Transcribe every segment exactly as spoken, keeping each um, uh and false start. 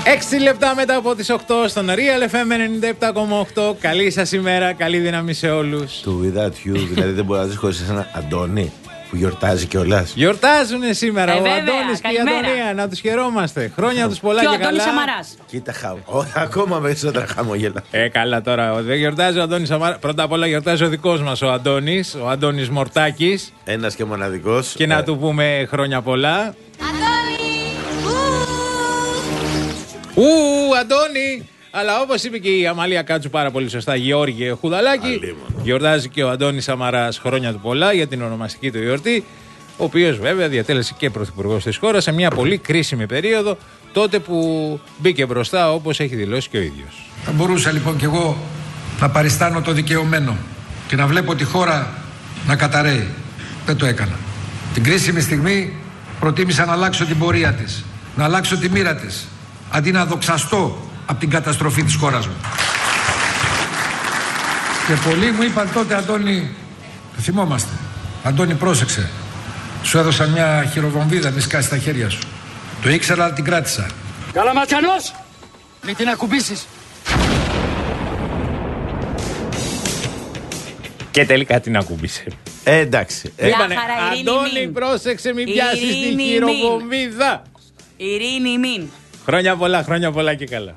Έξι λεπτά μετά από τις οκτώ στον Real εφ εμ ενενήντα επτά κόμμα οκτώ. Καλή σας ημέρα, καλή δύναμη σε όλους. Του without you, δηλαδή δεν μπορεί να ζεις χωρίς ένα Αντώνη που γιορτάζει κιόλας. Γιορτάζουνε σήμερα Ε, ο βέβαια, Αντώνης και η καλημέρα. Αντωνία. Να τους χαιρόμαστε. Χρόνια τους πολλά και, Και ο καλά. Αντώνης Σαμαράς. Κοίτα χαμ. Όχι, ακόμα περισσότερα χαμόγελα. Ε, καλά τώρα. Δεν γιορτάζει ο Αντώνης Σαμαράς. Πρώτα απ' όλα γιορτάζει ο δικός μας ο Αντώνης, ο Αντώνης Μορτάκης. Ένας και μοναδικός. Και να ε, του πούμε χρόνια πολλά. Αντώνη! Ου, Αντώνη! Αλλά όπως είπε και η Αμαλία Κάτσου πάρα πολύ σωστά, Γεώργιε Χουδαλάκη, Αλίμονο. γιορτάζει και ο Αντώνης Σαμαράς χρόνια του πολλά για την ονομαστική του γιορτή, ο οποίος βέβαια διατέλεσε και πρωθυπουργός της χώρας σε μια πολύ κρίσιμη περίοδο, τότε που μπήκε μπροστά όπως έχει δηλώσει και ο ίδιος. Θα μπορούσα λοιπόν κι εγώ να παριστάνω το δικαιωμένο και να βλέπω τη χώρα να καταραίει. Δεν το έκανα. Την κρίσιμη στιγμή προτίμησα να αλλάξω την πορεία της, να αλλάξω τη μοίρα της, αντί να δοξαστώ από την καταστροφή της χώρας μου. Και πολλοί μου είπαν τότε, Αντώνη, το θυμόμαστε, Αντώνη πρόσεξε, σου έδωσα μια χειροβομβίδα, μη σκάσει στα χέρια σου. Το ήξερα αλλά την κράτησα. Καλαματσανός, μην την ακουμπήσεις. Και τελικά την ακούμπησε. Ε, εντάξει. Ε, Γεια Είπανε, χαρά, Ειρήνη, Αντώνη, μην. πρόσεξε, μην πιάσεις την Ειρήνη, μην. χειροβομβίδα. Ειρήνη μην. Χρόνια πολλά, χρόνια πολλά και καλά.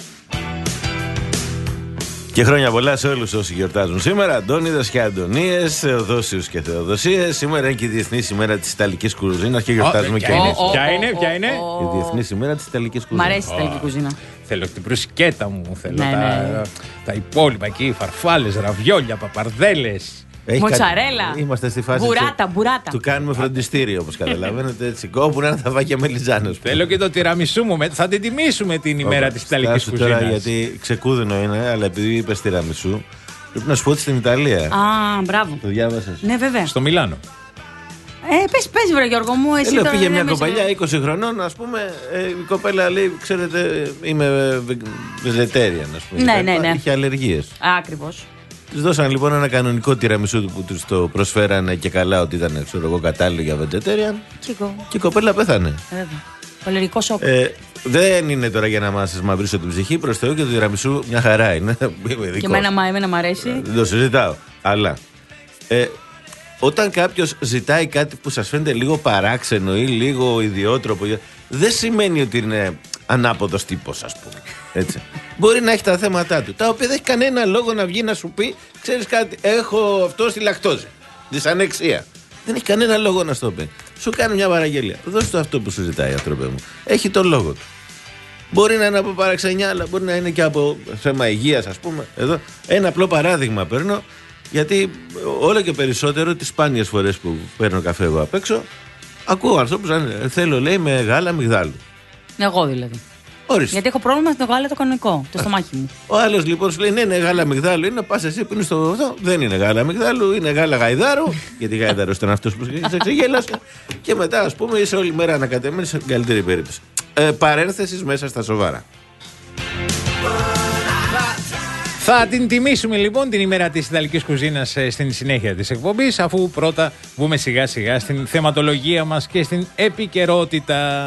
Και χρόνια πολλά σε όλους όσοι γιορτάζουν σήμερα. Αντώνιδες και Αντωνίες, Θεοδόσιους και Θεοδοσίες. Σήμερα είναι και η Διεθνής ημέρα της Ιταλικής κουζίνας και γιορτάζουμε και ποια εμείς. είναι, ποια είναι, ποια είναι? Η Διεθνής ημέρα της Ιταλικής Μ' κουζίνας. αρέσει η Ιταλική κουζίνα. Θέλω την μπρουσκέτα μου, θέλω Ναι, τα, ναι. τα υπόλοιπα εκεί, φαρφάλες, ραβιόλια, παπαρδέλες. Έχει Μοτσαρέλα. κάτι- Είμαστε στη φάση Μπουράτα, του- μπουράτα. του κάνουμε φροντιστήριο, όπως καταλαβαίνετε. Έτσι, κόπου να είναι θα φάει και μελιτζάνες. Θέλω και το τυραμισού μου, με- θα την τιμήσουμε την ημέρα της Ιταλικής Στάσου τώρα, κουζίνας. γιατί ξεκούδινο είναι, αλλά επειδή είπες τυραμισού, πρέπει να σου πω ότι στην Ιταλία. Α, μπράβο. Το διάβασες? Ναι, βέβαια. Στο Μιλάνο. Ε, πες, πες, βρε Γιώργο μου, εσύ Ε, λέω, τώρα πήγε δεν μια είμαι κοπαλιά σίγουρη. είκοσι χρονών, ας πούμε. Ε, η κοπέλα λέει: Ξέρετε, είμαι βεζετέρια, ας πούμε. Ναι, και τα ναι, λοιπά. ναι. Είχε αλλεργίες. Ακριβώς. Της δώσαν λοιπόν ένα κανονικό τυραμισού που τους το προσφέρανε και καλά ότι ήταν, ξέρω εγώ, κατάλληλο για vegetarian. Και εγώ. Και η κοπέλα πέθανε. Ε, βέβαια. Κολερικό σοκ. Ε, δεν είναι τώρα για να μας μαυρίσω την ψυχή. Προς Θεού και το τυραμισού μια χαρά είναι. Είμαι Και δικός. εμένα, μα- εμένα μ' αρέσει. Δεν το συζητάω. Αλλά ε, όταν κάποιος ζητάει κάτι που σας φαίνεται λίγο παράξενο ή λίγο ιδιότροπο, δεν σημαίνει ότι είναι ανάποδος τύπος, ας πούμε. Έτσι. Μπορεί να έχει τα θέματα του, τα οποία δεν έχει κανένα λόγο να βγει να σου πει: Ξέρεις κάτι, έχω αυτό στη λακτόζη. Δυσανεξία. Δεν έχει κανένα λόγο να σου το πει. Σου κάνει μια παραγγελία. Δώσε του αυτό που σου ζητάει, άνθρωπε μου. Έχει τον λόγο του. Μπορεί να είναι από παραξενιά, αλλά μπορεί να είναι και από θέμα υγείας, ας πούμε. Εδώ ένα απλό παράδειγμα παίρνω, γιατί όλο και περισσότερο τις σπάνιες φορές που παίρνω καφέ εγώ απ' έξω, ακούω ανθρώπους να λένε, θέλω, λέει, με γάλα μυγδάλου. Εγώ δηλαδή. Ορίστε. Γιατί έχω πρόβλημα με το γάλα το κανονικό, το στομάχι μου. Ο άλλος λοιπόν σου λέει: Ναι, είναι γάλα μυγδάλου. Είναι, πα εσύ που είναι στο αυτό. Δεν είναι γάλα μυγδάλου, είναι γάλα γαϊδάρου. Γιατί γαϊδάρο ήταν αυτό που σε ξεγέλασε. Και μετά, α πούμε, είσαι όλη μέρα ανακατεμένη σε καλύτερη περίπτωση. Ε, Παρένθεση μέσα στα σοβαρά. Θα την τιμήσουμε λοιπόν την ημέρα της Ιταλικής κουζίνας ε, στην συνέχεια της εκπομπής, αφού πρώτα βγούμε σιγά σιγά στην θεματολογία μας και στην επικαιρότητα.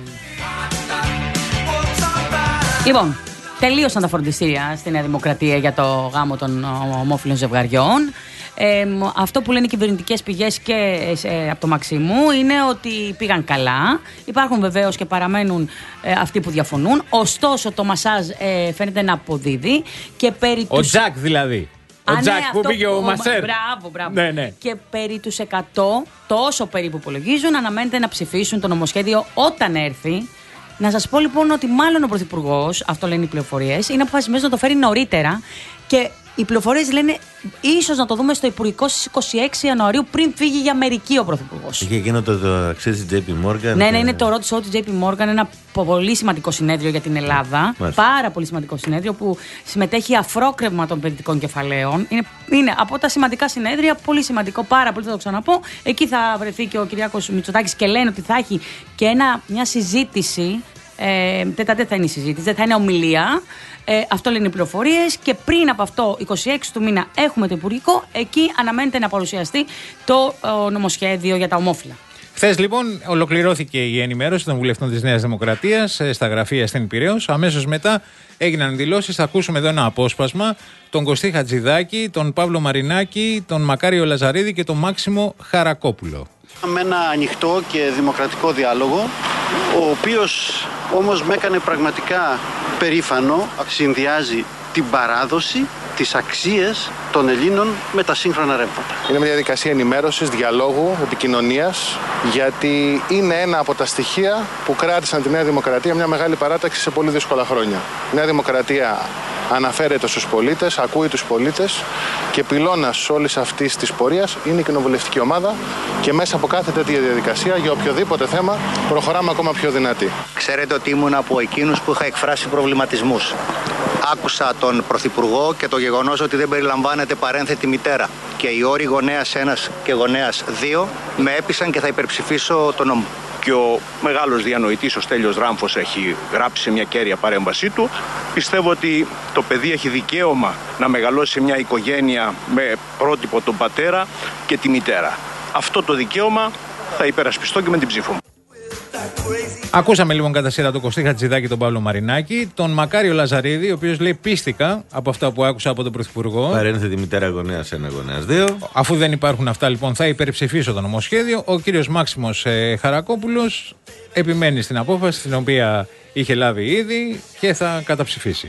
Λοιπόν, τελείωσαν τα φροντιστήρια στη Νέα Δημοκρατία για το γάμο των ομόφυλων ζευγαριών. Ε, αυτό που λένε οι κυβερνητικές πηγές και ε, από το Μαξίμου είναι ότι πήγαν καλά. Υπάρχουν βεβαίως και παραμένουν ε, αυτοί που διαφωνούν. Ωστόσο, το μασάζ ε, φαίνεται να αποδίδει. Και περί Ο τους... Τζακ δηλαδή. Ο Α, ναι, Τζακ που αυτό πήγε ο Μασέρ. Μπράβο, μπράβο. Ναι, ναι. Και περί τους εκατό, τόσο περίπου υπολογίζουν, αναμένεται να ψηφίσουν το νομοσχέδιο όταν έρθει. Να σας πω λοιπόν ότι μάλλον ο Πρωθυπουργός, αυτό λένε οι πληροφορίες, είναι αποφασισμένος να το φέρει νωρίτερα και οι πληροφορίες λένε ίσως να το δούμε στο Υπουργικό στις είκοσι έξι Ιανουαρίου πριν φύγει για Αμερική ο Πρωθυπουργός. Είχε εκείνο το, το αξίζει της τζέι πι Morgan. Ναι, ναι, και... είναι το roadshow του τζέι πι Morgan, ένα πολύ σημαντικό συνέδριο για την Ελλάδα. Μάλιστα. Πάρα πολύ σημαντικό συνέδριο που συμμετέχει αφρόκρευμα των επενδυτικών κεφαλαίων. Είναι, είναι από τα σημαντικά συνέδρια, πολύ σημαντικό, πάρα πολύ, θα το ξαναπώ. Εκεί θα βρεθεί και ο Κυριάκος Μητσοτάκης και λένε ότι θα έχει και ένα, μια συζήτηση. Ε, δεν θα είναι η συζήτηση, δεν θα είναι ομιλία. Ε, αυτό λένε οι πληροφορίες. Και πριν από αυτό, είκοσι έξι του μήνα, έχουμε το Υπουργικό. Εκεί αναμένεται να παρουσιαστεί το ε, νομοσχέδιο για τα ομόφυλα. Χθες λοιπόν ολοκληρώθηκε η ενημέρωση των βουλευτών της Νέας Δημοκρατίας στα γραφεία στην Πειραιώς. Αμέσως μετά έγιναν δηλώσεις. Θα ακούσουμε εδώ ένα απόσπασμα. Τον Κωστή Χατζηδάκη, τον Παύλο Μαρινάκη, τον Μακάριο Λαζαρίδη και τον Μάξιμο Χαρακόπουλο. Με ένα ανοιχτό και δημοκρατικό διάλογο, ο οποίος όμως με έκανε πραγματικά περήφανο. Συνδυάζει την παράδοση, τις αξίες των Ελλήνων με τα σύγχρονα ρεύματα. Είναι μια διαδικασία ενημέρωσης, διαλόγου, επικοινωνίας, γιατί είναι ένα από τα στοιχεία που κράτησαν τη Νέα Δημοκρατία μια μεγάλη παράταξη σε πολύ δύσκολα χρόνια. Η Νέα Δημοκρατία αναφέρεται στους πολίτες, ακούει τους πολίτες και πυλώνας όλης αυτής της πορείας είναι η κοινοβουλευτική ομάδα και μέσα από κάθε τέτοια διαδικασία για οποιοδήποτε θέμα προχωράμε ακόμα πιο δυνατοί. Ξέρετε ότι ήμουν από εκείνους που είχα εκφράσει προβληματισμούς. Άκουσα τον Πρωθυπουργό και το γεγονός ότι δεν περιλαμβάνεται παρένθετη μητέρα και οι όροι γονέας ένας και γονέας δύο με έπεισαν και θα υπερψηφίσω τον νόμο. Και ο μεγάλος διανοητής ο Στέλιος Ράμφος έχει γράψει σε μια κέρια παρέμβασή του. Πιστεύω ότι το παιδί έχει δικαίωμα να μεγαλώσει σε μια οικογένεια με πρότυπο τον πατέρα και τη μητέρα. Αυτό το δικαίωμα θα υπερασπιστώ και με την ψήφο μου. Ακούσαμε λοιπόν κατά σειρά τον Κωστή Χατζηδάκη και τον Παύλο Μαρινάκη, τον Μακάριο Λαζαρίδη, ο οποίος λέει πίστηκα από αυτά που άκουσα από τον Πρωθυπουργό. Παρένθετη μητέρα γονέας ένα, γονέας δύο. Αφού δεν υπάρχουν αυτά λοιπόν, θα υπερψηφίσω το νομοσχέδιο. Ο κύριος Μάξιμος ε, Χαρακόπουλος επιμένει στην απόφαση την οποία είχε λάβει ήδη και θα καταψηφίσει.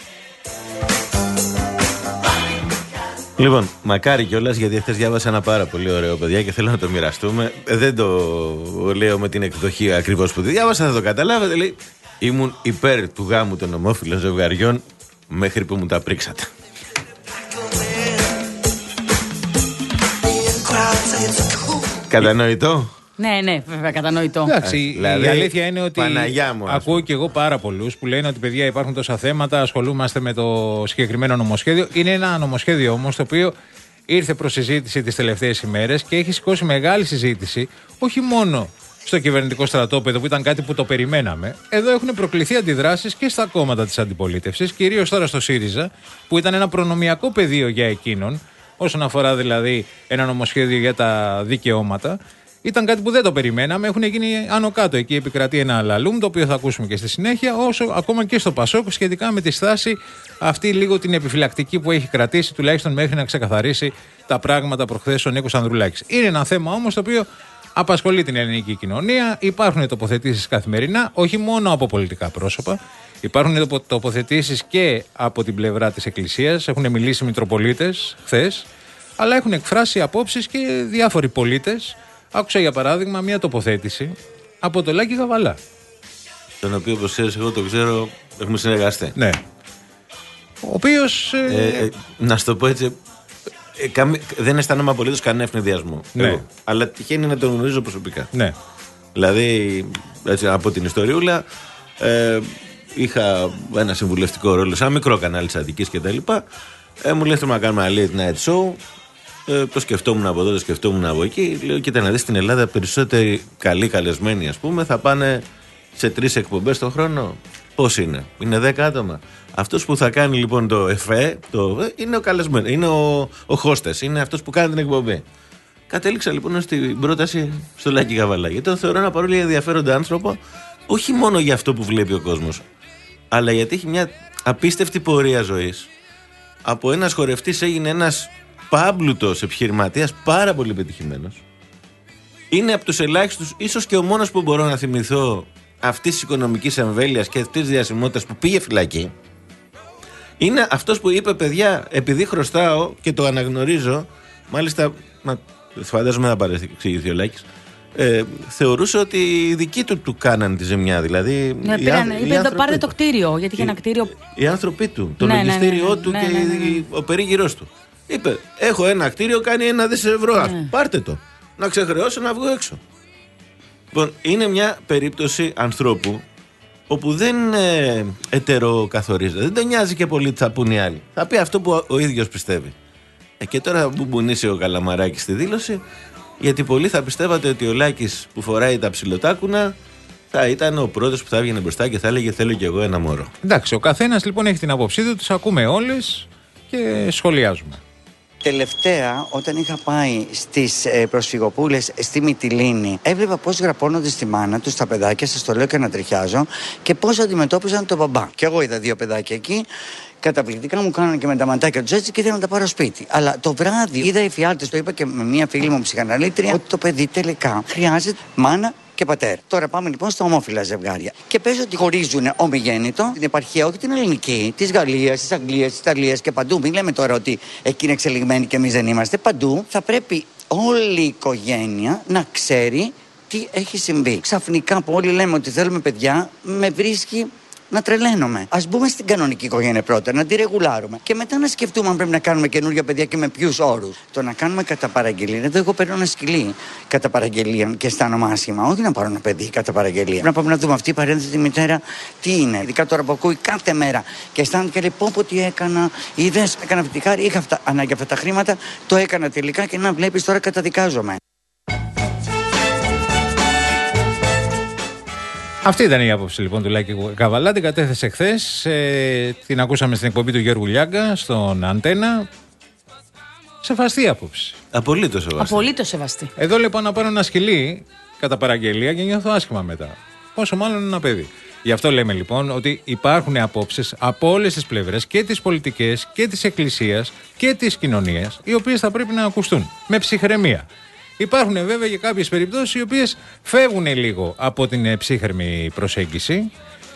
Λοιπόν, μακάρι κιόλας, γιατί χθες διάβασα ένα πάρα πολύ ωραίο, παιδιά, και θέλω να το μοιραστούμε. Δεν το λέω με την εκδοχή ακριβώς που τη διάβασα, θα το καταλάβετε. Λέει, ήμουν υπέρ του γάμου των ομόφυλων ζευγαριών μέχρι που μου τα πρίξατε. Κατανοητό. Ναι, ναι, βέβαια, κατανοητό. Εντάξει, δηλαδή, η αλήθεια είναι ότι μου, ακούω και εγώ πάρα πολλούς που λένε ότι παιδιά υπάρχουν τόσα θέματα, ασχολούμαστε με το συγκεκριμένο νομοσχέδιο. Είναι ένα νομοσχέδιο όμως το οποίο ήρθε προς συζήτηση τις τελευταίες ημέρες και έχει σηκώσει μεγάλη συζήτηση, όχι μόνο στο κυβερνητικό στρατόπεδο που ήταν κάτι που το περιμέναμε. Εδώ έχουν προκληθεί αντιδράσεις και στα κόμματα της αντιπολίτευσης, κυρίως τώρα στο ΣΥΡΙΖΑ, που ήταν ένα προνομιακό πεδίο για εκείνον, όσον αφορά δηλαδή ένα νομοσχέδιο για τα δικαιώματα. Ήταν κάτι που δεν το περιμέναμε. Έχουν γίνει άνω κάτω. Εκεί επικρατεί ένα λαλούμ, το οποίο θα ακούσουμε και στη συνέχεια, όσο ακόμα και στο ΠΑΣΟΚ, σχετικά με τη στάση αυτή λίγο την επιφυλακτική που έχει κρατήσει, τουλάχιστον μέχρι να ξεκαθαρίσει τα πράγματα προχθές ο Νίκος Ανδρουλάκης. Είναι ένα θέμα όμως το οποίο απασχολεί την ελληνική κοινωνία. Υπάρχουν τοποθετήσεις καθημερινά, όχι μόνο από πολιτικά πρόσωπα. Υπάρχουν τοποθετήσεις και από την πλευρά της Εκκλησίας. Έχουν μιλήσει μητροπολίτες χθες, αλλά έχουν εκφράσει απόψεις και διάφοροι πολίτες. Άκουσα για παράδειγμα μια τοποθέτηση από το Λάκη Γαβαλά. Τον οποίο, όπως ξέρεις, εγώ το ξέρω, έχουμε συνεργαστεί. Ναι. Ο οποίος. Ε, ε, να σου το πω έτσι. Ε, καμ, δεν αισθάνομαι απολύτως κανένα ευνηδιασμό. Ναι. Εγώ. Αλλά τυχαίνει να τον γνωρίζω προσωπικά. Ναι. Δηλαδή, έτσι, από την ιστοριούλα, ε, είχα ένα συμβουλευτικό ρόλο σε ένα μικρό κανάλι της Αττικής κτλ. Ε, μου λέει: θέλουμε να κάνουμε ένα late night show. Ε, το σκεφτόμουν από εδώ, το σκεφτόμουν από εκεί. Λέω: κοίτα να δεις, στην Ελλάδα περισσότεροι καλοί καλεσμένοι, ας πούμε, θα πάνε σε τρεις εκπομπές το χρόνο. Πώς είναι, είναι δέκα άτομα. Αυτός που θα κάνει λοιπόν το εφέ, το, είναι ο καλεσμένος, είναι ο, ο hostess, είναι αυτός που κάνει την εκπομπή. Κατέληξα λοιπόν στην πρόταση στο Λάκη Γαβαλά, γιατί τον θεωρώ ένα παρόλο ενδιαφέροντα άνθρωπο, όχι μόνο για αυτό που βλέπει ο κόσμος, αλλά γιατί έχει μια απίστευτη πορεία ζωής. Από ένας χορευτής έγινε ένας πάμπλουτος επιχειρηματίας, πάρα πολύ πετυχημένος. Είναι από τους ελάχιστους, ίσως και ο μόνος που μπορώ να θυμηθώ αυτής της οικονομικής εμβέλειας και αυτής της διασημότητας που πήγε φυλακή. Είναι αυτός που είπε: παιδιά, επειδή χρωστάω και το αναγνωρίζω, μάλιστα, μα, φαντάζομαι να παρεξηγηθεί ο Λάκης, ε, θεωρούσε ότι οι δικοί του του κάνανε τη ζημιά. Δηλαδή, ναι, οι πήγαν, άνθρωποι, είπε: πάρτε το κτίριο, γιατί είχε ένα κτίριο. Οι άνθρωποι του, το ναι, λογιστήριό ναι, ναι, του ναι, και ναι, ναι, ναι. ο περίγυρός του. Είπε: έχω ένα κτίριο, κάνει ένα δις ευρώ. Ναι. Πάρτε το. Να ξεχρεώσω να βγω έξω. Λοιπόν, είναι μια περίπτωση ανθρώπου όπου δεν ε, ετεροκαθορίζεται. Δεν τον νοιάζει και πολύ τι θα πούν οι άλλοι. Θα πει αυτό που ο, ο ίδιος πιστεύει. Ε, και τώρα που μπουνίσει ο Καλαμαράκης στη δήλωση, γιατί πολλοί θα πιστεύατε ότι ο Λάκης που φοράει τα ψιλοτάκουνα θα ήταν ο πρώτος που θα έβγαινε μπροστά και θα έλεγε: θέλω κι εγώ ένα μωρό. Εντάξει, ο καθένας λοιπόν έχει την άποψή του, τις ακούμε όλες και σχολιάζουμε. Τελευταία, όταν είχα πάει στις ε, προσφυγοπούλες στη Μυτιλήνη, έβλεπα πώς γραπώνονται στη μάνα τους τα παιδάκια, σας το λέω και να τριχιάζω, και πώς αντιμετώπιζαν τον μπαμπά. Και εγώ είδα δύο παιδάκια εκεί. Καταπληκτικά, μου κάνανε και με τα μαντάκια του έτσι και ήθελα να τα πάρω σπίτι. Αλλά το βράδυ είδα εφιάλτες, το είπα και με μια φίλη μου ψυχαναλήτρια, ότι το παιδί τελικά χρειάζεται μάνα και πατέρα. Τώρα πάμε λοιπόν στα ομόφυλα ζευγάρια. Και πες ότι χωρίζουν ομιγέννητο, την επαρχία, όχι την ελληνική, τη Γαλλία, τη Αγγλία, τη Ιταλία και παντού. Μην λέμε τώρα ότι εκεί είναι εξελιγμένοι και εμείς δεν είμαστε. Παντού θα πρέπει όλη η οικογένεια να ξέρει τι έχει συμβεί. Ξαφνικά που όλοι λέμε ότι θέλουμε παιδιά, με βρίσκει να τρελαίνομαι. Ας μπούμε στην κανονική οικογένεια πρώτα, να τη ρεγουλάρουμε και μετά να σκεφτούμε αν πρέπει να κάνουμε καινούργια παιδιά και με ποιους όρους. Το να κάνουμε κατά παραγγελία, εδώ εγώ παίρνω ένα σκυλί κατά παραγγελία και αισθάνομαι άσχημα. Όχι να πάρω ένα παιδί κατά παραγγελία. Πρέπει να πάμε να δούμε αυτή η παρένθετη μητέρα τι είναι. Ειδικά τώρα που ακούει κάθε μέρα και αισθάνεται και λέει πω πω τι έκανα. Είδες, έκανα αυτή τη χάρη, είχα αυτά, ανάγκη αυτά τα χρήματα, το έκανα τελικά και να βλέπεις τώρα καταδικάζομαι. Αυτή ήταν η άποψη λοιπόν του Λάκη Καβαλά. Την κατέθεσε χθες. Ε, την ακούσαμε στην εκπομπή του Γιώργου Λιάγκα στον Αντένα. Σεβαστή άποψη. Απολύτως σεβαστή. Απολύτως σεβαστή. Εδώ λοιπόν να πάρω ένα σκυλί κατά παραγγελία και νιώθω άσχημα μετά. Πόσο μάλλον ένα παιδί. Γι' αυτό λέμε λοιπόν ότι υπάρχουν απόψεις από όλες τις πλευρές, και τις πολιτικές και της εκκλησίας και της κοινωνίας, οι οποίες θα πρέπει να ακουστούν με ψυχραιμία. Υπάρχουν βέβαια και κάποιες περιπτώσεις οι οποίες φεύγουν λίγο από την ψύχρεμη προσέγγιση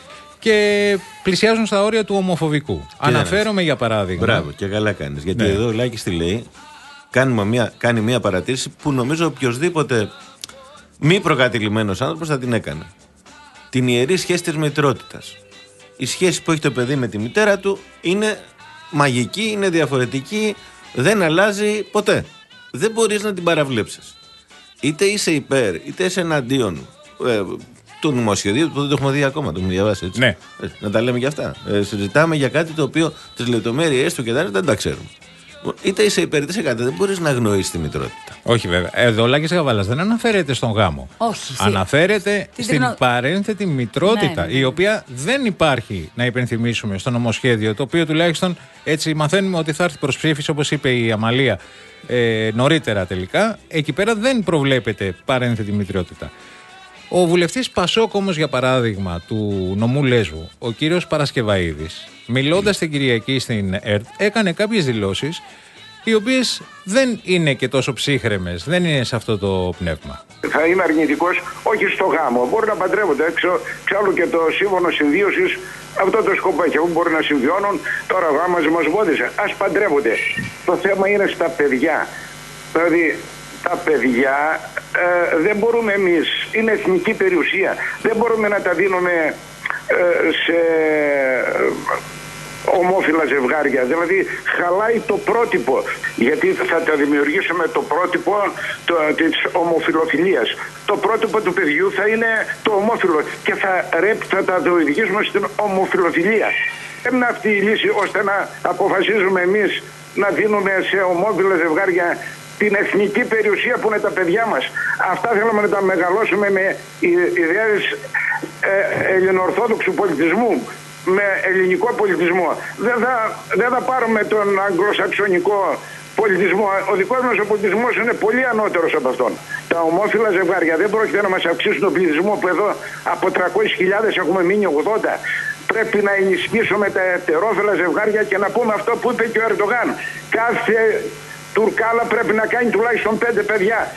και πλησιάζουν στα όρια του ομοφοβικού. Και αναφέρομαι για παράδειγμα. Μπράβο, και καλά κάνεις. Γιατί ναι. εδώ ο Λάκης τι λέει, κάνει μια, κάνει μια παρατήρηση που νομίζω οποιοδήποτε μη προκατηλημένος άνθρωπος θα την έκανε. Την ιερή σχέση της μητρότητας. Η σχέση που έχει το παιδί με τη μητέρα του είναι μαγική, είναι διαφορετική, δεν αλλάζει ποτέ. Δεν μπορείς να την παραβλέψεις. Είτε είσαι υπέρ, είτε είσαι εναντίον ε, του νομοσχεδίου που δεν το έχουμε δει ακόμα, το έχουμε διαβάσει έτσι. Ναι. Ε, να τα λέμε για αυτά. Ε, συζητάμε για κάτι το οποίο τις λεπτομέρειες του και τα δεν τα ξέρουμε. Είτε είσαι υπέρ, είτε είσαι κάτι, δεν μπορείς να αγνοήσεις τη μητρότητα. Όχι βέβαια. Εδώ ο Λάκης Καβαλάς δεν αναφέρεται στον γάμο. Όχι. Αναφέρεται στην τρινο... παρένθετη μητρότητα, ναι, ναι. η οποία δεν υπάρχει, να υπενθυμίσουμε, στο νομοσχέδιο, το οποίο τουλάχιστον έτσι μαθαίνουμε ότι θα έρθει προς ψήφιση, όπως είπε η Αμαλία ε, νωρίτερα τελικά. Εκεί πέρα δεν προβλέπεται παρένθετη μητρότητα. Ο βουλευτής Πασόκ όμως, για παράδειγμα, του νομού Λέσβου, ο κύριος Παρασκευαΐδης, μιλώντας την Κυριακή στην ΕΡΤ, έκανε κάποιες δηλώσεις οι οποίες δεν είναι και τόσο ψύχρεμες, δεν είναι σε αυτό το πνεύμα. Θα είμαι αρνητικός, όχι στο γάμο. Μπορεί να παντρεύονται. Εξάλλου και το σύμφωνο συμβίωσης αυτό το σκοπό έχει. Αφού μπορεί να συμβιώνουν, τώρα ο γάμος μας βόδισε. Ας παντρεύονται. Το θέμα είναι στα παιδιά. Δηλαδή, τα παιδιά ε, δεν μπορούμε εμείς, είναι εθνική περιουσία. Δεν μπορούμε να τα δίνουμε ε, σε ομόφυλα ζευγάρια. Δηλαδή χαλάει το πρότυπο, γιατί θα τα δημιουργήσουμε το πρότυπο το, της ομοφυλοφιλίας. Το πρότυπο του παιδιού θα είναι το ομόφυλο και θα, ρεπ, θα τα οδηγήσουμε στην ομοφυλοφιλία. Είναι αυτή η λύση ώστε να αποφασίζουμε εμείς να δίνουμε σε ομόφυλα ζευγάρια την εθνική περιουσία που είναι τα παιδιά μας. Αυτά θέλουμε να τα μεγαλώσουμε με ιδέες ε, ελληνοορθόδοξου πολιτισμού, με ελληνικό πολιτισμό. Δεν θα, δεν θα πάρουμε τον αγγλοσαξονικό πολιτισμό. Ο δικός μας ο πολιτισμός είναι πολύ ανώτερος από αυτόν. Τα ομόφυλα ζευγάρια δεν πρόκειται να μας αυξήσουν τον πληθυσμό που εδώ από τριακόσιες χιλιάδες έχουμε μείνει ογδόντα. Πρέπει να ενισχύσουμε τα ετερόφυλα ζευγάρια και να πούμε αυτό που είπε και ο Ερντογάν. Κάθε Τουρκάλα πρέπει να κάνει τουλάχιστον πέντε παιδιά.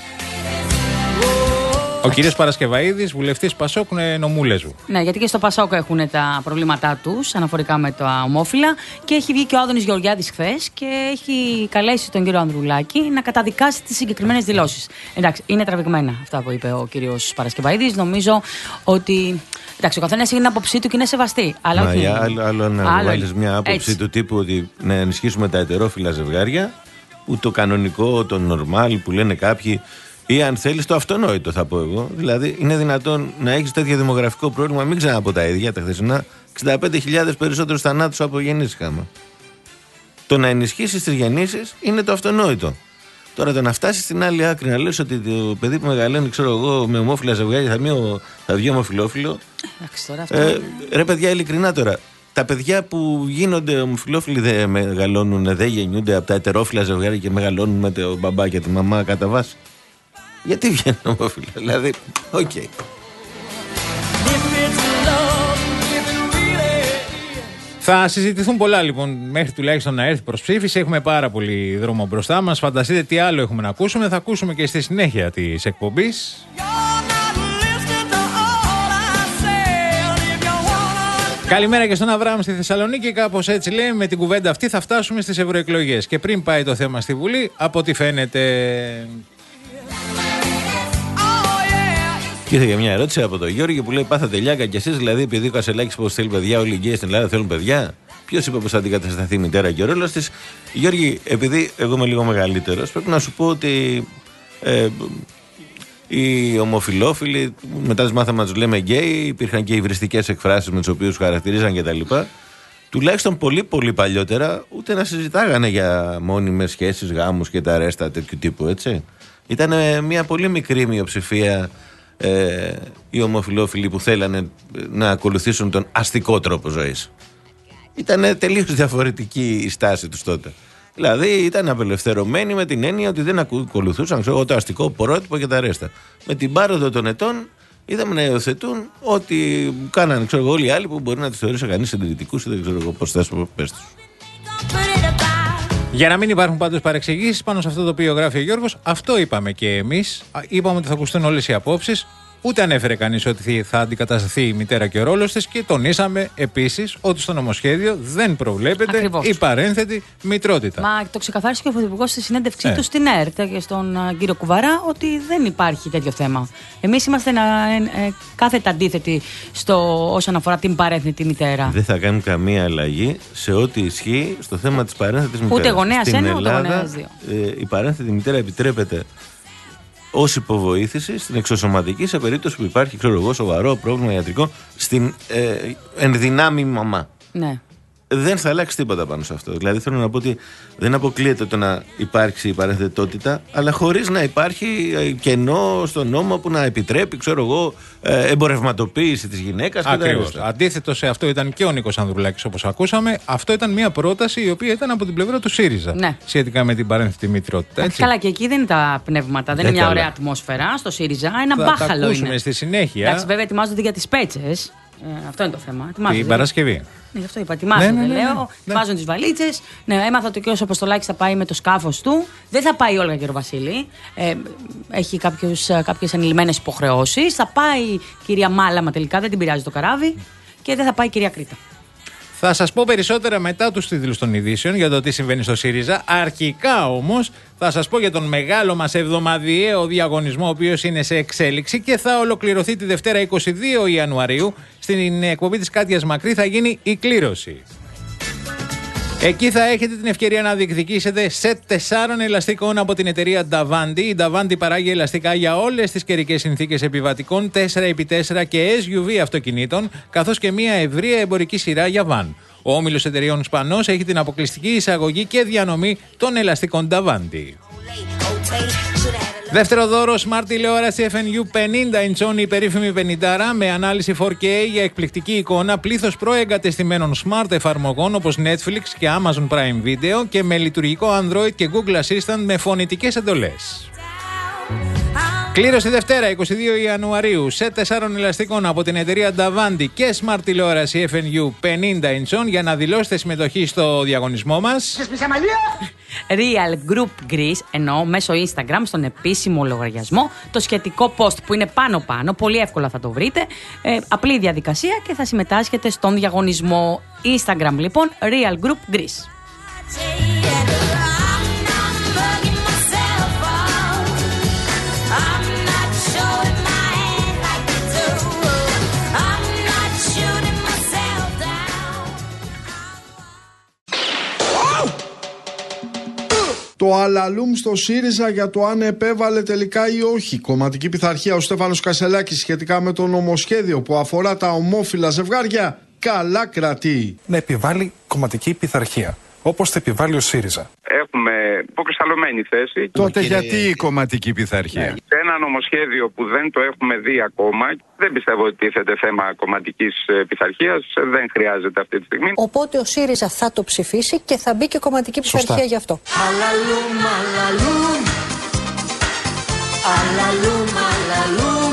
Ο κύριος Παρασκευαΐδης, βουλευτής Πασόκ, είναι νομού Λέσβου. Ναι, γιατί και στο Πασόκ έχουν τα προβλήματά τους αναφορικά με τα ομόφυλα. Και έχει βγει και ο Άδωνης Γεωργιάδης χθες και έχει καλέσει τον κύριο Ανδρουλάκη να καταδικάσει τις συγκεκριμένες δηλώσεις. Εντάξει, είναι τραβηγμένα αυτά που είπε ο κύριος Παρασκευαΐδης. Νομίζω ότι. Εντάξει, ο καθένας έχει την άποψή του και είναι σεβαστή. Αλλά Μα, όχι. Άλλο, άλλο να άλλο βάλεις μια άποψη έτσι του τύπου ότι να ενισχύσουμε τα ετερόφυλα ζευγάρια, που το κανονικό, το νορμάλ που λένε κάποιοι. Ή αν θέλεις το αυτονόητο, θα πω εγώ. Δηλαδή, είναι δυνατόν να έχεις τέτοιο δημογραφικό πρόβλημα, μην ξαναπώ τα ίδια τα χθεσινά, εξήντα πέντε χιλιάδες περισσότερους θανάτους από γεννήσεις είχαμε. Το να ενισχύσεις τις γεννήσεις είναι το αυτονόητο. Τώρα το να φτάσεις στην άλλη άκρη να λες ότι το παιδί που μεγαλώνει, ξέρω εγώ, με ομόφυλα ζευγάρια θα, θα βγει ομοφυλόφιλο. Εντάξει, τώρα αυτό ε, είναι... Ρε παιδιά, ειλικρινά τώρα. τα παιδιά που γίνονται ομοφυλόφιλοι δεν μεγαλώνουν, δεν γεννιούνται από τα ετερόφιλα ζευγάρια και μεγαλώνουν με τον μπαμπά και τη μαμά κατά βάση. Γιατί βγαίνουν ομοφυλόφιλοι, δηλαδή, οκ. Okay. Θα συζητηθούν πολλά λοιπόν μέχρι τουλάχιστον να έρθει προς ψήφιση. Έχουμε πάρα πολύ δρόμο μπροστά μας. Φανταστείτε τι άλλο έχουμε να ακούσουμε. Θα ακούσουμε και στη συνέχεια της εκπομπής. Καλημέρα και στον Αβραάμ στη Θεσσαλονίκη. Κάπως έτσι λέει, με την κουβέντα αυτή θα φτάσουμε στις ευρωεκλογές. Και πριν πάει το θέμα στη Βουλή, από ό,τι φαίνεται. Και ήρθε και μια ερώτηση από τον Γιώργη που λέει: πάθατε λιάκα κι εσείς, δηλαδή, επειδή ο Κασελάκης πως θέλει παιδιά, όλοι οι γκέι στην Ελλάδα θέλουν παιδιά. Ποιος είπε πως θα αντικατασταθεί η μητέρα και ο ρόλος της? Γιώργη, επειδή εγώ είμαι λίγο μεγαλύτερος, πρέπει να σου πω ότι ε, οι ομοφυλόφιλοι, μετά τις μάθαμε να τους λέμε γκέι, υπήρχαν και υβριστικές εκφράσεις με τις οποίες χαρακτηρίζαν κτλ. Τουλάχιστον πολύ πολύ παλιότερα ούτε να συζητάγανε για μόνιμες σχέσεις, γάμους και τα ρέστα τέτοιου τύπου, έτσι. Ήταν μια πολύ μικρή μειοψηφία ε, οι ομοφυλόφιλοι που θέλανε να ακολουθήσουν τον αστικό τρόπο ζωής. Ήταν τελείως διαφορετική η στάση τους τότε. Δηλαδή ήταν απελευθερωμένοι με την έννοια ότι δεν ακολουθούσαν ξέρω, το αστικό πρότυπο και τα ρέστα. Με την πάροδο των ετών είδαμε να υιοθετούν ό,τι κάνανε ξέρω, όλοι οι άλλοι που μπορεί να τους θεωρήσει κανείς συντηρητικούς ή δεν ξέρω εγώ πώς θα σου πες τους. Για να μην υπάρχουν πάντως παρεξηγήσεις πάνω σε αυτό το οποίο γράφει ο Γιώργος, αυτό είπαμε και εμείς. Είπαμε ότι θα ακουστούν όλες οι απόψεις. Ούτε ανέφερε κανείς ότι θα αντικατασταθεί η μητέρα και ο ρόλος της και τονίσαμε επίσης ότι στο νομοσχέδιο δεν προβλέπεται Ακριβώς. η παρένθετη μητρότητα. Μα το ξεκαθάρισε και ο Πρωθυπουργός στη συνέντευξή ε. του στην ΕΡΤ και στον uh, κύριο Κουβαρά ότι δεν υπάρχει τέτοιο θέμα. Εμείς είμαστε να, ε, ε, κάθετα αντίθετοι στο, όσον αφορά την παρένθετη μητέρα. Δεν θα κάνουν καμία αλλαγή σε ό,τι ισχύει στο θέμα της παρένθετης μητέρας. Ούτε γονέας ένα, ούτε γονέας δύο. Ε, η παρένθετη μητέρα επιτρέπεται ως υποβοήθηση στην εξωσωματική σε περίπτωση που υπάρχει ξέρω εγώ, σοβαρό πρόβλημα ιατρικό στην ε, ενδυνάμει μαμά. Ναι. Δεν θα αλλάξει τίποτα πάνω σε αυτό. Δηλαδή θέλω να πω ότι δεν αποκλείεται το να υπάρξει η παρενθετότητα, αλλά χωρίς να υπάρχει κενό στον νόμο που να επιτρέπει, ξέρω εγώ, εμπορευματοποίηση της γυναίκας. Ακριβώς. Αντίθετο σε αυτό ήταν και ο Νίκος Ανδρουλάκης, όπως ακούσαμε. Αυτό ήταν μια πρόταση η οποία ήταν από την πλευρά του ΣΥΡΙΖΑ. Ναι. Σχετικά με την παρένθετη μητρότητα. Καλά, και εκεί δεν είναι τα πνεύματα. Δεν, δεν είναι μια ωραία ατμόσφαιρα στο ΣΥΡΙΖΑ. Ένα θα μπάχαλο τα ακούσουμε είναι. στη συνέχεια. Εντάξει, βέβαια ετοιμάζονται για τις πέτσες. Ε, αυτό είναι το θέμα. Ετοιμάζονται. Την Παρασκευή. Ναι, γι' αυτό είπα. Ετοιμάζονται, ναι, ναι, ναι, ναι. λέω. Ετοιμάζουν ναι. τις βαλίτσες. Ναι, έμαθα ότι ο κ. Αποστολάκης θα πάει με το σκάφος του. Δεν θα πάει η Όλγα Γεροβασίλη. Ε, έχει κάποιες ανηλυμένες υποχρεώσεις. Θα πάει η κυρία Μάλαμα τελικά, δεν την πειράζει το καράβι. Και δεν θα πάει η κυρία Κρήτα. Θα σας πω περισσότερα μετά τους τίτλους των ειδήσεων για το τι συμβαίνει στο ΣΥΡΙΖΑ. Αρχικά όμως θα σας πω για τον μεγάλο μας εβδομαδιαίο διαγωνισμό, ο οποίος είναι σε εξέλιξη και θα ολοκληρωθεί τη Δευτέρα είκοσι δύο Ιανουαρίου. Στην εκπομπή της Κάτιας Μακρύ θα γίνει η κλήρωση. Εκεί θα έχετε την ευκαιρία να διεκδικήσετε σετ τεσσάρων ελαστικών από την εταιρεία Davanti. Η Davanti παράγει ελαστικά για όλες τις καιρικές συνθήκες επιβατικών τέσσερα επί τέσσερα και ες γιου βι αυτοκινήτων, καθώς και μια ευρεία εμπορική σειρά για βαν. Ο όμιλος εταιρείων Σπανός έχει την αποκλειστική εισαγωγή και διανομή των ελαστικών Davanti. Δεύτερο δώρο, Smart τηλεόραση εφ εν γιου πενήντα ιντσών, η περίφημη πενήντα με ανάλυση φορ κέι για εκπληκτική εικόνα, πλήθος προεγκατεστημένων Smart εφαρμογών όπως Netflix και Amazon Prime Video και με λειτουργικό Android και Google Assistant με φωνητικές εντολές. Κλήρωση Δευτέρα είκοσι δύο Ιανουαρίου, σετ τεσσάρων ελαστικών από την εταιρεία Davanti και Smart τηλεόραση εφ εν γιου πενήντα ιντσών για να δηλώσετε συμμετοχή στο διαγωνισμό μας. Real Group Greece, ενώ μέσω Instagram στον επίσημο λογαριασμό, το σχετικό post που είναι πάνω-πάνω, πολύ εύκολα θα το βρείτε, ε, απλή διαδικασία και θα συμμετάσχετε στον διαγωνισμό. Instagram λοιπόν, Real Group Greece. Το αλαλούμ στο ΣΥΡΙΖΑ για το αν επέβαλε τελικά ή όχι κομματική πειθαρχία ο Στέφανος Κασελάκης σχετικά με το νομοσχέδιο που αφορά τα ομόφυλα ζευγάρια, καλά κρατεί. Να επιβάλλει κομματική πειθαρχία, όπως θα επιβάλλει ο ΣΥΡΙΖΑ. Έχουμε υποκρισταλωμένη θέση. Τότε γιατί η κομματική πειθαρχία? Ναι. Σε ένα νομοσχέδιο που δεν το έχουμε δει ακόμα, δεν πιστεύω ότι τίθεται θέμα κομματικής πειθαρχίας. Δεν χρειάζεται αυτή τη στιγμή. Οπότε ο ΣΥΡΙΖΑ θα το ψηφίσει και θα μπει και κομματική πειθαρχία γι' αυτό. Αλαλούμ, αλαλούμ. Αλαλούμ, αλαλούμ.